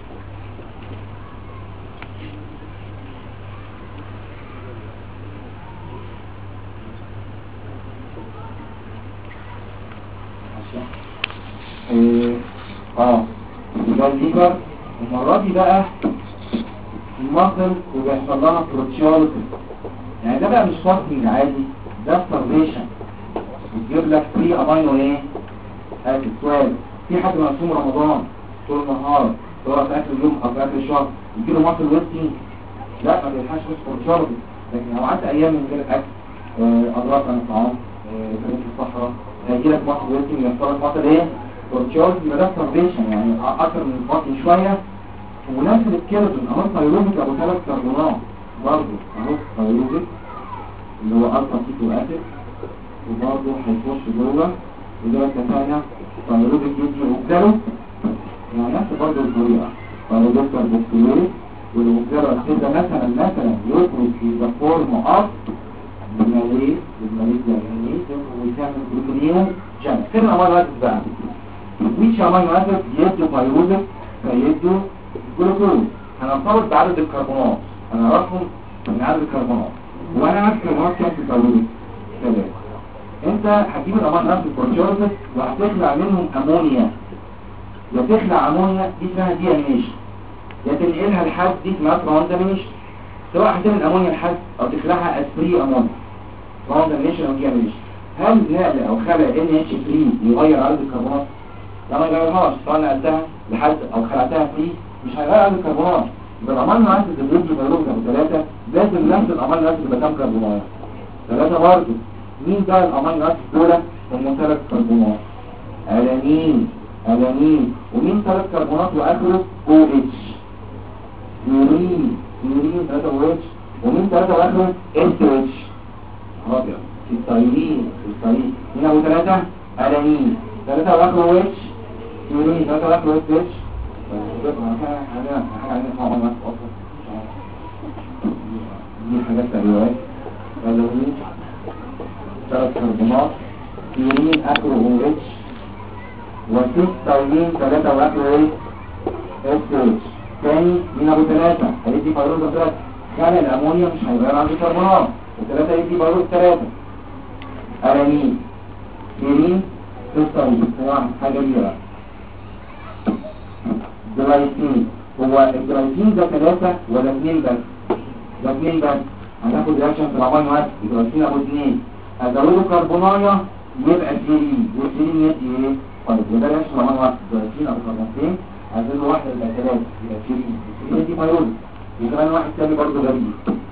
يبقى الليبر المرة دي بقى المصل وبيحصل لها بروتيولوجي يعني ده بقى مش فاستنج عادي ده ستارفيشن بتجيب لك 3 امينو ايه اسيد سؤال في حد مقسوم رمضان طول النهار سواء في اخر اليوم او في اخر الشهر يجيله مصل ويستنج لا ما بيلحقش بس بروتيولوجي لكن لو عدت ايام من غير اكل اضرار عن الطعام في الصحراء هيجيلك مصل ويستنج يحصل لك مصل ايه بروتيولوجي يبقى ده ستارفيشن يعني اكتر من البطن شويه ونفس الكيرتون اهو ثايروبيك ابو 3 كربونات برضه اهو ثايروبيك اللي هو الفا كيتو اسيد وبرضه هيخش جوه وده اتفقنا ثايروبيك يجي اوكسالو يعني نفس برضه الطريقه ثايروبيكتر بكتيريا والاوكسالو اسيد ده مثلا يخرج في ذا فورم اوف الماليز يعني ويسمى بروتينيوم جامد فين الامينو اسيد بقى ويتش امينو اسيد يدوا ثايروبيك فيدوا جلوكوز هنفترض بعدد الكربونات هنعرفهم من عدد الكربونات وانا عارف الكربونات كام في الثايروبيك 3 انت هتجيب الامينو اسيد بروتيولوجيس وهتخلع منهم امونيا يا تخلع امونيا دي اسمها دي امينيشن، يا تنقلها لحد دي اسمها ترانزامينيشن. سواء هتعمل امونيا لحد او تخلعها اسبري امونيا، ترانزامينيشن او دي امينيشن. هل نقل او خلع NH3 يغير عدد الكربونات؟ لا ما يغيرهاش، سواء نقلتها لحد او خلعتها فري مش هيغير عدد الكربونات. يبقى الامينو اسيد اللي بيجي فيروز ابو 3 لازم نفس الامينو اسيد يبقى كام كربونات؟ 3 برضه. مين بقى الامينو اسيد دول؟ هم 3 كربونات، الانين ومين 3 كربونات واخره OH، يورين 3 OH، ومين 3 واخره SH ابيض، الستايلين هنا ابو 3 الانين 3 واخره OH، يورين 3 واخره SH. دي حاجات تقريبات الانين 3 كربونات، يورين اخره OH، وستايلين 3 واخره SH. تاني من ابو 3 هيدي فيروز 3 خلع الامونيا مش هيغير عندي كربونات، و3 يدي فيروز 3 الانين يورين ستايلين. حاجه كبيره جلايسين. هو الجلايسين ده 3 ولا 2 بس؟ ده 2 بس. هناخد رياكشن في الامينو اسيد الجلايسين ابو 2 ازوده كربونايه يبقى سيرين، والسيرين يدي ايه؟ طيب يبقى رياكشن في الامينو اسيد الجلايسين ابو كربونتين ازوده واحده يبقى 3 يبقى سيرين، السيرين يدي فيروز. يبقى واحد تاني برضه غريب.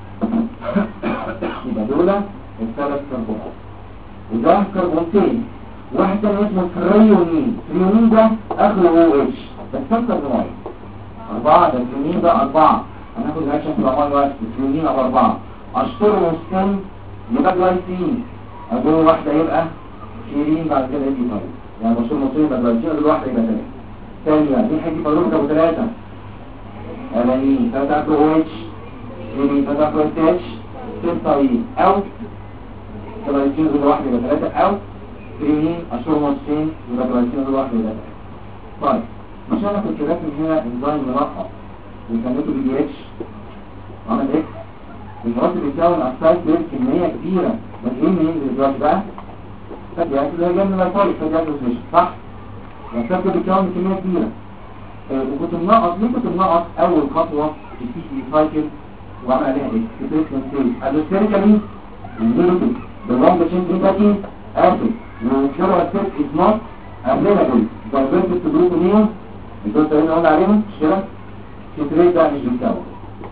يبقى دول الثلاث كربونات وده كربونتين. واحد تاني اسمه فريونين ده اخره OH بس كم كربونات؟ 4. ده فريونين ده 4. هناخد رياكشن في الامينو اسيد فريونين ابو 4 اشطر والسن يبقى جلايسين ادول واحده يبقى سيرين بعد كده يدي فيروز. يعني اشطر والسن يبقى جلايسين ادول واحده يبقى 3. ثانيه مين هيدي فيروز ابو 3 الانين 3 اخره OH، سيرين 3 اخره SH، سيستايلين او جلايسين ادول واحده يبقى 3 او فريونين اشطر والسن يبقى جلايسين ادول واحده يبقى 3. طيب مش انا كنت راسم هنا انزيم ملقب وسميته BDH عمل ايه؟ المراتب بيتكون اكسايد بكميه كبيره، بس ايه منين دلوقتي بقى؟ فاتي اسيد اللي هي جنب اللايكوليك فاتي اسيد صح؟ الاكسايد بيتكون بكميه كبيره. وكنت منقص ليه كنت منقص اول خطوه في السي سايكل وعمل عليها ايه؟ ريبليسمنت ستيج الستيريكالي النيجاتيف باللونج تشين فاتي اسيد والكيرو اسيد از نوت افيلابل دايفيرتد تو جروب نيوم دول اللي قلنا عليهم مش كده؟ التريد ده مش بيتكون.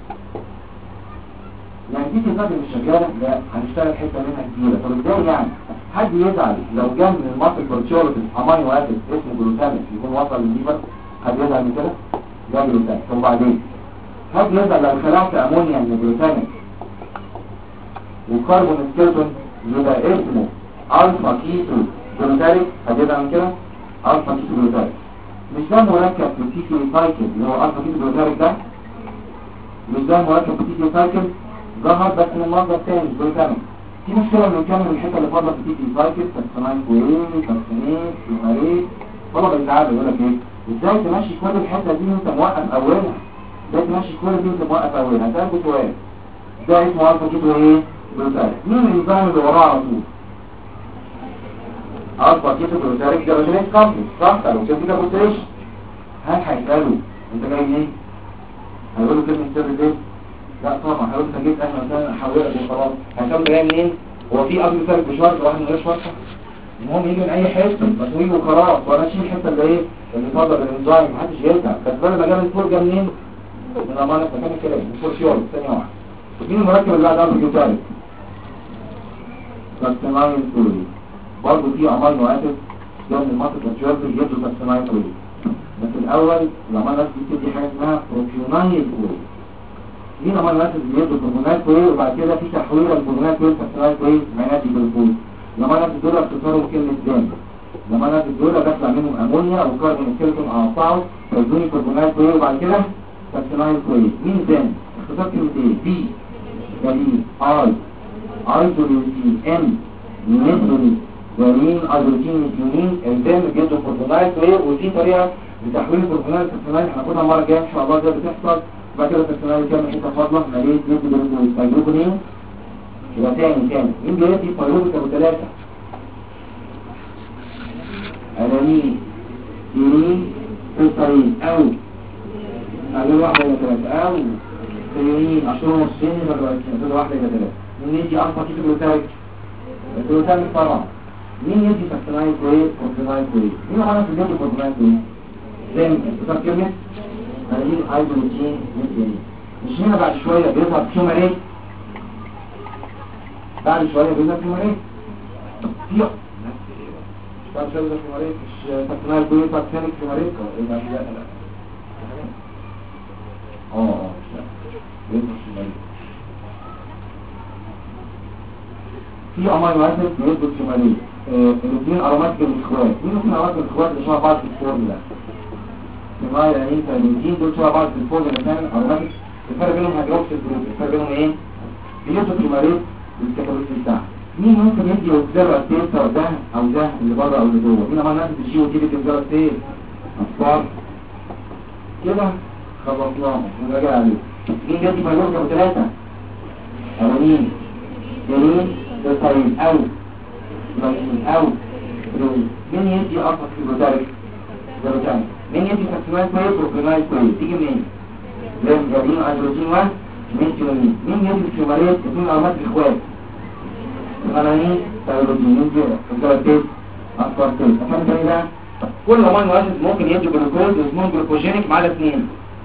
يعني دي كتابة مش شغالة؟ لا هنشتغل حتة منها كبيرة. طب ازاي يعني؟ حد يزعل لو جاب من الماسل بروتيولوجيس امينو اسيد اسمه جلوتاميك يكون وصل للليفر؟ حد يزعل من كده؟ ده جلوتاميك. طب وبعدين؟ حد يزعل لو خلعت امونيا من الجلوتاميك والكربون سكيلتون يبقى اسمه الفا كيتو جلوتاميك؟ حد يزعل من كده؟ الفا كيتو جلوتاميك. مش ده مركب في التي سي سايكل اللي هو الفا كيتو جلوتاميك ده؟ مش ده مركب في التي سي سايكل؟ ظهر بس من المصدر تاني جلوتاميك. في مشكلة انه نكمل الحتة اللي فاضلة في التي سي سايكل تاكسوناين كوين تاكسونيت فلوماريت. طلب التعامل يقول لك ايه؟ ازاي تمشي كل الحتة دي وانت موقف اولها؟ ازاي تمشي كل دي وانت موقف اولها؟ هسألك سؤال. ده اسمه الفا كيتو ايه؟ جلوتاميك. مين الانزيم اللي وراه على طول؟ الفا كيتو جلوتاميك جلوتاميك كومبلكس صح؟ لو كده كابوتريشن هل هيسألوا انت جاي منين؟ هيقولوا كلمة سر ليه؟ لا طبعا هيقولوا انت جيت احنا مثلا حولك وخلاص. هيسألوا جاي منين؟ هو في قبل سالك بشوارع واحد من غير شوارع؟ المهم يجي من اي حته مسؤول وخلاص وانا اشيل الحته اللي ايه؟ اللي فاضله بالانزيم محدش يرجع. كسبان لما جاب الفور جه منين؟ من امانه مكان الكلام الفور شيول ثانيه واحده. مين المركب اللي بعد الفا كيتو؟ تاكسوناين كلوريد. برضه في امينو اسيد جاي من المصل بروتيولوجي يدوا تاكسوناين كلوريد. بس الاول لما الناس بتدي حاجه اسمها بروبيونايل كويل. مين لما الناس بيدوا بروبيونايل كويل وبعد كده في تحويل البروبيونايل كويل تاكسوناين كويل معناتي بالكويل. لما الناس دول اختصارهم كلمه دم. لما الناس دول بيطلع منهم امونيا او كربون سكيلتون اقطعه فيدوني بروبيونايل كويل وبعد كده تاكسوناين كويل. مين دم؟ اختصار كلمه ايه؟ بي جليل ايزوليوتين ام ميثيونين جليل ايزوليوتين ميثيونين الدم بيدوا بروبيونايل كويل. وفي طريقه لتحويل البروبيونايل لتاكسوناين هناخدها المره الجايه ان شاء الله ده بتحصل. بعد كده التاكسوناين كام حته فاضله مليت يدي بالجلوكونين يبقى تاني مين بيدي فيروبيك ابو 3 الانين سيرين بالطريق أو أقول واحدة إلى ثلاثة أو سيونين 10 ونصين أقول واحدة إلى ثلاثة. مين يدي ألفا كيتو جلوتاميك؟ الجلوتاميك طبعا. مين يدي سكتنايل كويس وكتنايل كويس؟ مين عملها في الجلوتاميك وكتنايل كويس؟ زي ما كنت كلمة هنجيب هايدروجين مثلي. مش هنا بعد شوية بيظهر كيوماريت، بعد شوية بيظهر كيوماريت في بعد شوية بيظهر كيوماريت. مش سكتنايل كويس سكتنايل كيوماريت لا لا لا بيظهر كيوماريت. في امينو اسيد بيظهر كيوماريت. الاثنين اروماتيك الاخوات. مين الاثنين اروماتيك الاخوات اللي شبه بعض في الفورمولا؟ سمايل يعني فالنتين دول شبه بعض في الفورمولا مثلا اروماتيك. الفرق بينهم هيدروكسيل جروب. الفرق بينهم ايه؟ بيظهر كيوماريت بالكاتاليست بتاعها. مين ممكن يدي اوكسيرو اسيد سواء ده او ده اللي بره او اللي جوه؟ مين امينو اسيد الجي وتي بي اوكسيرو اسيد؟ اصفار كده خلصناهم ونراجع عليه. مين يدي فايبروز ابو 3 اولين جميل بالطريق او او مين يدي اصلا في البروتاريك جلوتاميك؟ مين يدي سكتنايل كويس وكتنايل كويس؟ تيجي منين؟ زي جابين هيدروجين 1 مين يدي الكيوماريت؟ اثنين ارمات الاخوات غنانين تايروجين يدي الجلوتيت اسبارتيت. افهم تاني بقى كل امينو اسيد ممكن يدي جلوكوز اسمهم جلوكوجينيك ما عدا اثنين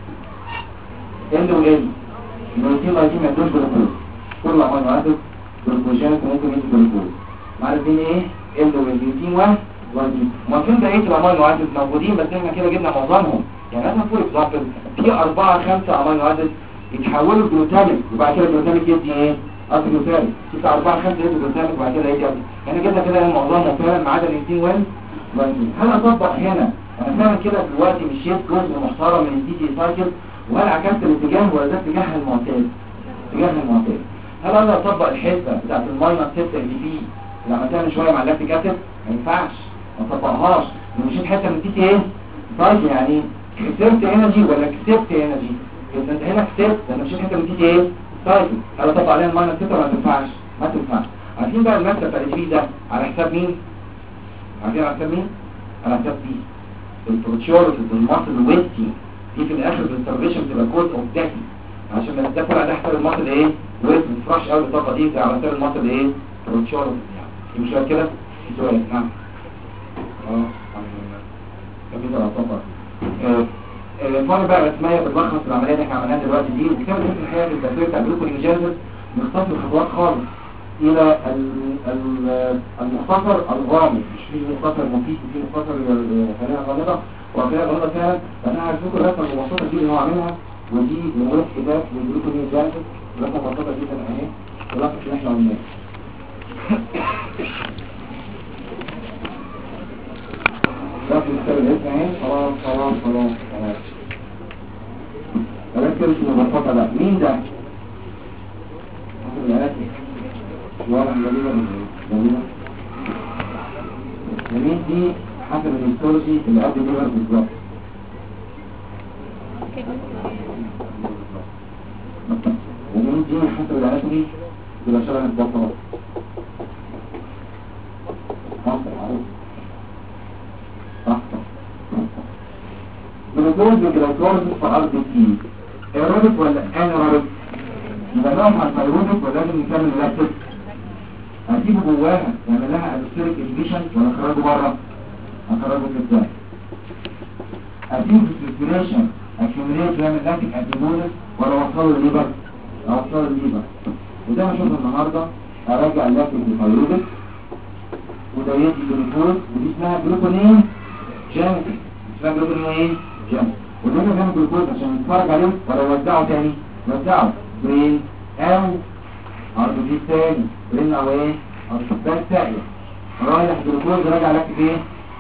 ال وال. البروتين لايزين ما يدوش جلوكوز. كل امينو اسيد جلوكوجينيك ممكن يدي جلوكوز ما عدا اثنين ايه؟ ال وال. بروتين 1 لايزين. ومفهوم بقيه الامينو اسيد موجودين بس احنا كده جبنا معظمهم. يعني مثلا فور اكزامبل في 4-5 امينو اسيد يتحولوا جلوتاميك وبعد كده الجلوتاميك يدي ايه؟ اصل جلوتاميك. 4-5 يدي جلوتاميك وبعد كده يدي اصل. يعني جبنا كده معظمهم فعلا ما عدا الانتين وين لايزين. هل اطبق هنا انا فعلا كده دلوقتي مشيت جزء محترم من الدي تي سايكل وهل عكست الاتجاه ولا ده اتجاه المعتاد؟ اتجاه المعتاد. هل اقدر اطبق الحته بتاعت الماينس 6 اللي فيه اللي عملتها من شويه مع اللاكتيك اسيد؟ ما ينفعش ما اطبقهاش. مشيت حته من الدي تي ايه سايكل يعني خسرت انرجي ولا كسبت انرجي؟ انت هنا كسبت لما مشيت حته من الدي تي ايه سايكل. هل اطبق عليها الماينس 6 ولا ما تنفعش؟ ما تنفعش. عارفين بقى الماده بتاعت الفي ده على حساب مين؟ عارفين على حساب مين؟ على حساب دي البروتيولوجي الماسل ويتي دي في الاخر بالسرفيشن بتبقى كود اوف داكي عشان ما تدخل على حساب الماسل ايه ويت ما تفرحش قوي الطاقه دي على حساب الماسل ايه بروتيولوجي. يعني مش كده في سؤال نعم كمبيوتر على الطاقه الفرق بقى الرسميه بتلخص العمليه اللي احنا عملناها دلوقتي دي وكتاب في الحياه في التفسير بتاع جلوكوجينيسيس بنختصر الخطوات خالص الى المختصر الغامض. مش في مختصر مفيد وفي مختصر خلينا غامضه وخلينا غامضه فعلا. فانا هشوف الرسمه المبسطه دي اللي هو عاملها ودي من كتاب للجلوكوجينيسيس رسمه مبسطه جدا اهي تلخص اللي احنا قلناه. رسم الكتاب الاسم اهي خلاص خلاص خلاص خلاص. ركز في المبسطه بقى. مين ده؟ شوارع جميلة جميل دي حسب الهيستولوجي اللي قبل كده بالظبط. ومين دي حسب الاناتومي بيبقى شبه البطنة مصر معروف صح جلوكوز بالجلوكوز في ارض كتير ايروبيك ولا انيروبيك؟ يبقى نوع مع الفيروبيك ولازم نكمل اللاكتيك هتجيبه جواها يعمل لها الستريك انهبيشن ولا اخرجه بره؟ اخرجه في ازاي؟ هتجيبه في السيركيوليشن اكيوميليت يعمل لاكتيك انتيبوديز ولا وصله الليبر؟ اوصله الليبر. وده هنشوف النهارده اراجع اللاكتيك بالفيروبيك وده يدي جلوكوز ودي اسمها جلوكونين جينيتيك اسمها جلوكونين ايه؟ جينيتيك. وده بيعمل جلوكوز عشان نتفرج عليه ولا يوزعه تاني؟ يوزعه برين او اربجي تاني برين او ايه اربجي تاني رايح جلوكوز راجع لك ايه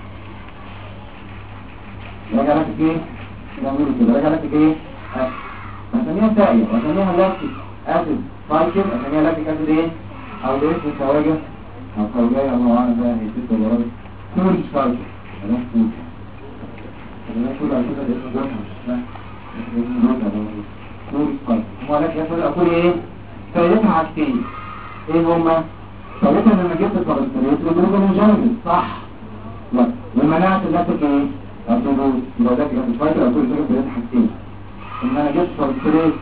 راجع لك ايه نعمل كده راجع لك ايه هسميها سائل وهسميها لاكتيك اسيد سايكل هسميها لاكتيك اسيد ايه او ده اسمه خواجه او خواجه الله اعلم بقى هي ست ولا راجل كوري سايكل ده فود ده فود على فكره ده اسمه جوه مش اسمها كوري سايكل هو لك يا فندم اقول ايه ثالثها حاجتين ايه هما؟ ثالثها لما جبت الكوليسترول والجلوكوجين صح؟ لا ومنعت اللاكتيك ايه؟ أبدو يبقى ده كان الفايتر أقول لك بقيت حاجتين إن أنا جبت سبستريت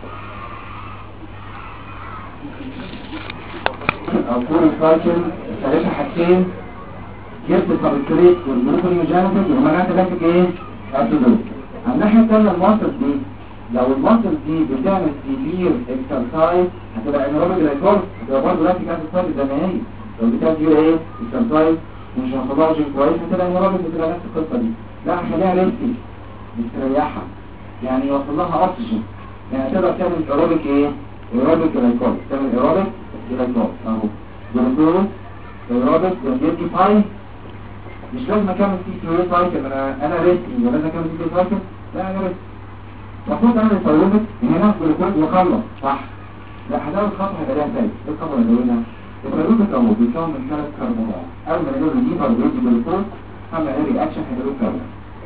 أو كور الفايتر ثلاثة حاجتين جبت سبستريت والجلوكونيوجينيسيس ومنعت ذلك إيه؟ أبدو على الناحية الثانية الماسل دي لو الماسل دي بتعمل سيفير اكسرسايز هتبقى انيروبيك ريكورد هتبقى برضه لاكتيك اسيد سايكل زي ما هي لو بتعمل سيفير ايه اكسرسايز ومش هنطلعه شيء كويس هتبقى انيروبيك بتبقى نفس القصه دي لا هخليها ريسكي مستريحه يعني يوصل لها اكسجين يعني تقدر تعمل ايروبيك ايه ايروبيك ريكورد تعمل ايروبيك ريكورد اهو جلوكوز ايروبيك بيدي فاين مش لازم اكمل سي تي اي سايكل انا ريسكي ولا لازم اكمل سي تي اي سايكل لا انا ريسكي المفروض اعمل الفيروبيك هنا جلوكوز واخلص صح لا هنعمل خطوه هيبقى لها ثاني ايه الخطوه اللي هنعملها الفيروبيك اهو بيتكون من 3 كربونات اول ما نقول ليفر ويدي جلوكوز هعمل ايه رياكشن هيدروك كربون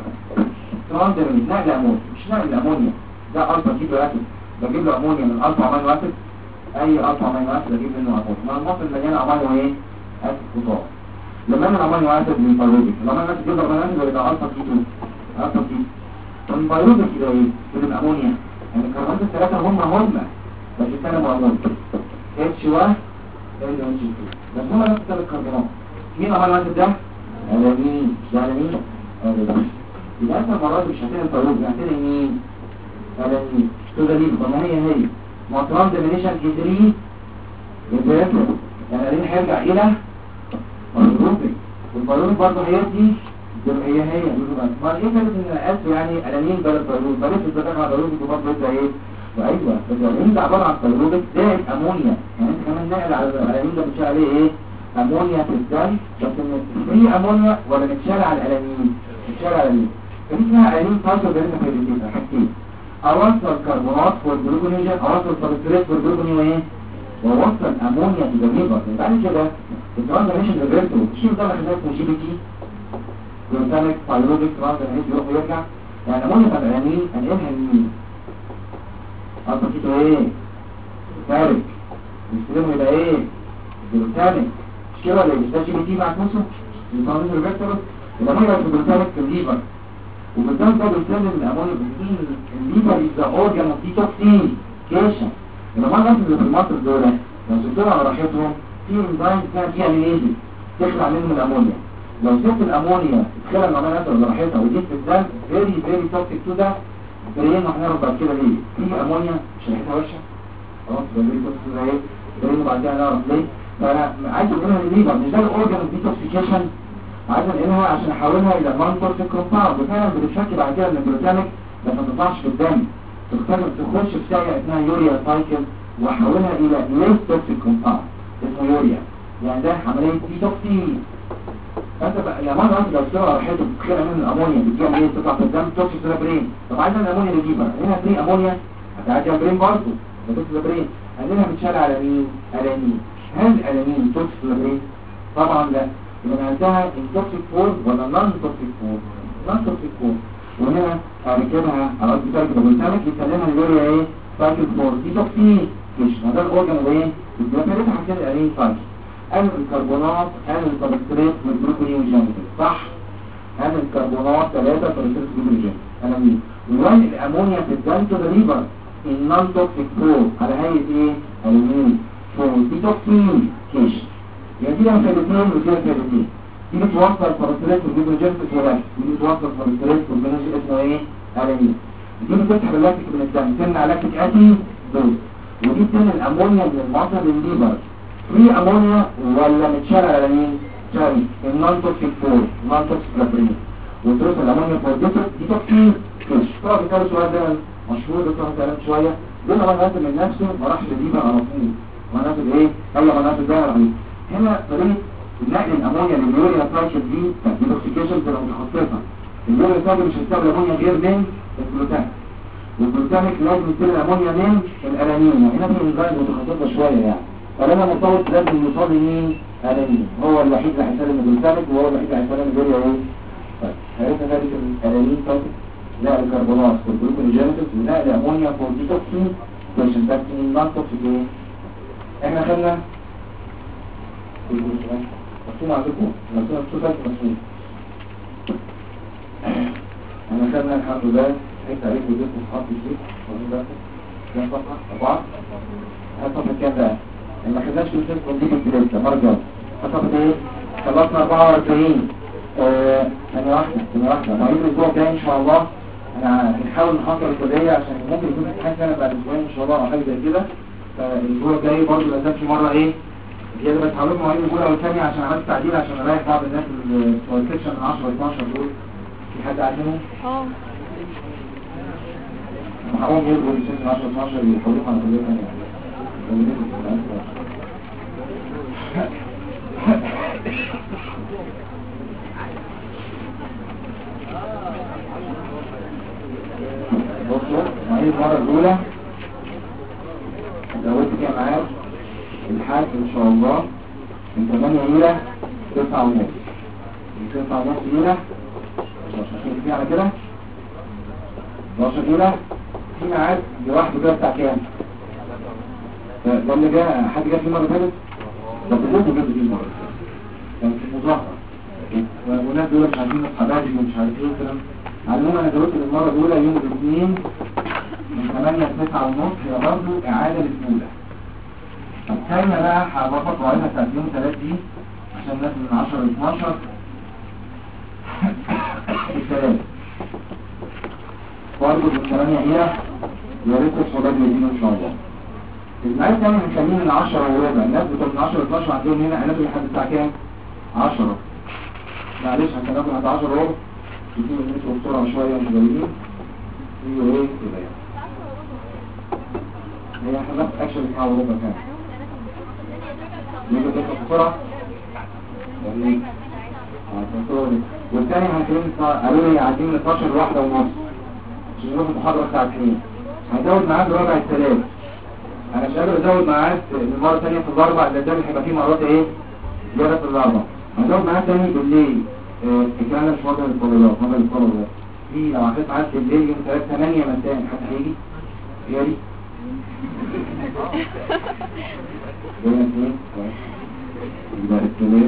ترانزيت نقل امونيا مش نقل امونيا ده الفا كيتو اسيد بجيب له امونيا من الفا امينو اسيد اي الفا امينو اسيد بجيب منه امونيا ما المصل مليان امينو ايه اسيد خضار لما انا الامينو اسيد من الفيروبيك الامينو اسيد يضرب امينو اسيد يبقى الفا كيتو الفيروبيك يبقى ايه من الامونيا يعني الكربونات الثلاثه هم بس يتكلموا امونيا H1 LH2 بس هم نفس الثلاث كربونات مين امينو اسيد ده الانين الانين يبقى انت المرات مش هتلاقي الفيروبيك هتلاقي مين الانين تدليل طب ما هي ما ترانزيميشن كتري الفيروبيك يعني الانين هيرجع الى الفيروبيك والفيروبيك برضه هيدي هي ما ايه كانت ان الاسف يعني الانين بدل الفيروبيك بلاش الزكاه مع الفيروبيك وبرضه يبقى ايه ايوه بس الانين ده عباره عن فيروبيك زائد امونيا يعني انت كمان نقل على الانين ده بتشال عليه ايه امونيا في الدم بس في امونيا ولا متشال على الانين متشال على الانين فدي اسمها الانين فايتر بيننا في الاثنين حاجتين اوصل كربونات والجلوكونيوجين اوصل سبستريت والجلوكونيو ايه ووصل امونيا في الليفر بعد كده الترانزيشن ريفيرسو شيل ده اللي خدناه اسمه جي بي تي جلوتاميك فايروبيك ترانزيشن يروح ويرجع يعني امونيا بتاع الانين هنقلها لمين اصلا كده ايه فارق يستلمه يبقى ايه جلوتاميك مش كده ولا مش ده جي بي تي مع نفسه الترانزيشن ريفيرسو الامونيا في الجلوتاميك في الليفر وبالتالي ده بيسلم الامونيا بتكون الليفر از اورجان اوف ديتوكسيكيشن لما الناس اللي في المصر دول لو سبتهم على راحتهم في انزيم كان فيها ليزي تخلع منهم الامونيا لو سبت الامونيا تخلع من الامونيا على راحتها وديت في الدم فيري توكسيك تو ده بريين هنعرف بعد كده ليه في امونيا مش ريحتها وحشه خلاص ده فيري توكسيك ده ايه بريين بعد كده نعرف ليه فانا عايز اقولها الليفر مش ده الاورجان اوف ديتوكسيكيشن عايز انقلها عشان احولها الى نون توكسيك كومباوند وفعلا بتتشكل بعد كده من الجلوتاميك بس ما تطلعش في الدم تخش في ساقية اسمها يوريا سايكل واحولها الى ليس توكسيك كومباوند اسمه يوريا يعني ده عمليه ديتوكسين فانت بقى الامونيا لو السيره راحته بتخلع من الامونيا بتجي ايه تطلع في الدم توكسيك برين طب عايز الامونيا الليفر هنا فري امونيا هتعدي على البرين برضه ده توكسيك برين عندنا بتشال على مين الانين هل الانين توكسيك برين طبعا لا يبقى عندها التوكسيك فورم ولا نون توكسيك فورم نون توكسيك فورم وهنا هركبها على قد سايكل بالتالي يسلمها اليوريا ايه سايكل فورم دي توكسيك مش ده الاورجان وايه يبقى ثلاثه حاجات الانين سايكل قال الكربونات قال السبستريت والجلوكونيوجينيسيس صح قال الكربونات 3 سبستريت والجلوكونيوجينيسيس انا مين وان الامونيا في الدم تو ذا ليفر النون توكسيك فورم على هيئه ايه الانين فورم دي توكسيك يعني دي فايدتين ودي فايدتين دي بتوصل سبستريت والجلوكونيوجينيسيس ولا دي بتوصل سبستريت والجلوكونيوجينيسيس اسمه ايه الانين دي بتسحب اللاكتيك من الدم تمنع لاكتيك اسيد دوز ودي بتنقل الامونيا من المصل للليفر في امونيا ولا متشال على مين شال النون توكسيك فور نون توكسيك لابرين وتوصل الامونيا فور دي توكسيك فيش طبعا كده السؤال ده مشهور ده طبعا كلام شويه ليه ما نازل من نفسه ما راحش للليفر على طول ما نازل ايه ما نازل ده على هنا طريقه نقل الامونيا لليوريا سايكل دي ديتوكسيكيشن بتبقى متخصصه اليوريا سايكل مش هتستقبل الامونيا غير من الجلوتاميك والجلوتاميك لازم يستقبل الامونيا من الالانين هنا في انزيم متخصصه شويه يعني فلما مرتبط لازم يوصل لمين الانين هو الوحيد اللي هيسلم الجلوتاميك وهو الوحيد اللي هيسلم اليوريا ايه طيب عرفنا ذلك الالانين سايكل نقل الكربونات والجلوكونيوجينيسيس ونقل امونيا فور ديتوكسين عشان تكتين نون توكسيك ايه احنا خدنا مفهوم عندكم مفهوم مفهوم احنا خدنا الحمد لله حته عليك وجبت اصحاب كتير كام صفحه 4 صفحه كام بقى ما خدناش في السيستم كونديشن لسه مره جايه صفحه ايه خلصنا 44 ثانيه واحده ما الاسبوع الجاي ان شاء الله انا بنحاول نحضر الكليه عشان ممكن يكون امتحان سنه بعد اسبوعين ان شاء الله او حاجه زي كده. فالاسبوع الجاي برضه لازم في مره ايه زياده بس هقول لكم مواعيد الاولى والثانيه عشان عملت تعديل عشان اريح بعض الناس اللي بتوع السكشن من 10 ل 12 دول. في حد عارفهم؟ هقوم يلغوا السكشن 10 ل 12 يحولوهم على كليه ثانيه بصوا مواعيد المره الاولى زودت فيها معاك الحاج ان شاء الله من 8 الى 9 ونص من 9 ونص الى 12 في على كده 12 الى في ميعاد لوحده كده بتاع كام؟ ده اللي جه حد جه فيه مره ثالث؟ ده كلكم جبتوا فيه المره كان في مظاهره والناس دول مش عارفين الحبايب ومش عارف ايه والكلام. على العموم انا زودت المره الاولى يوم الاثنين من 8 ل 9 ونص هي برضه اعاده للاولى. الثانية بقى هبطط وعيدها بتاعت يوم 3 دي عشان الناس من 10 ل 12 الثلاث برضه من 8 إلى يا ريت الشباب يدينوا إن شاء الله. الميعاد الثاني بنسميه من 10 وربع. الناس بتوع من 10 ل 12 عندهم هنا هناكل لحد الساعة كام؟ 10. معلش هناكل لحد 10 وربع يدينوا الناس بسرعة شوية مش جايين يجوا ايه كده يعني. هي احنا بناخد اكشن ساعة وربع كام؟ يجب تدخل بسرعة يعني والثاني هنكلم قالوا لي عايزين من 12 لواحدة ونص عشان نروح المحاضرة الساعة 2. هنزود ميعاد رابع الثلاث. انا مش قادر ازود ميعاد المرة الثانية في الاربع اللي قدامي هيبقى فيه مرات ايه زيادة في الاربع. هنزود ميعاد ثاني بالليل. الكلام ده مش فاضل للطلبات فاضل للطلبة في لو عطيت ميعاد بالليل يوم 3 8 مساء حد هيجي؟ يجي؟ يبقى الثلاث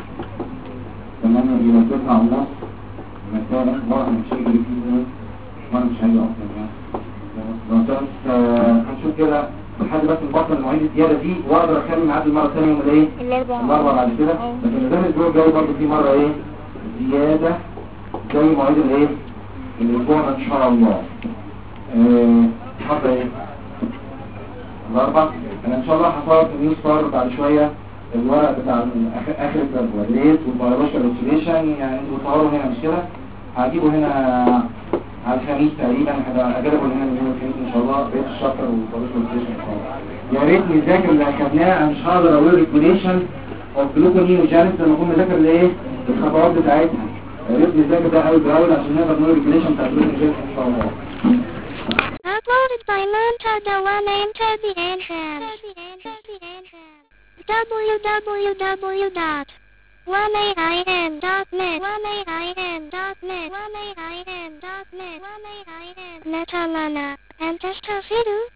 8 إلى 9 ونص مساء مرة مش هيجري فيه مرة مش هيجي أصلا هنشوف كده لحد بس نبطل المواعيد الزيادة دي وأقدر أخلي ميعاد المرة الثانية يوم الإيه؟ الأربعاء بعد كده. لكن ده الأسبوع الجاي برضه في مرة إيه؟ زيادة زي مواعيد الإيه؟ الأسبوع إن شاء الله. حاضر إيه؟ الأربعاء أنا إن شاء الله هصور في النيوز ستار بعد شوية الورق بتاع آخر الجدولات والبيولوجيكال ريسوليشن يعني انتوا بتصوروا هنا مش كده؟ هجيبه هنا على الخميس تقريبا هجيبه هنا من يوم الخميس إن شاء الله بقيت الشابتر والبيولوجيكال ريسوليشن إن شاء الله. يا ريت نذاكر اللي أخدناه. أنا مش هقدر أقول ريجوليشن أو جلوكونيوجينيس لما أكون مذاكر الإيه؟ الخطوات بتاعتها. يا ريت نذاكر ده أول بأول عشان نقدر نقول ريجوليشن بتاع الجلوكونيوجينيس إن شاء الله. Uploaded by Manta Dewan into the entrance. www.1ain.net Metalana and Testafidu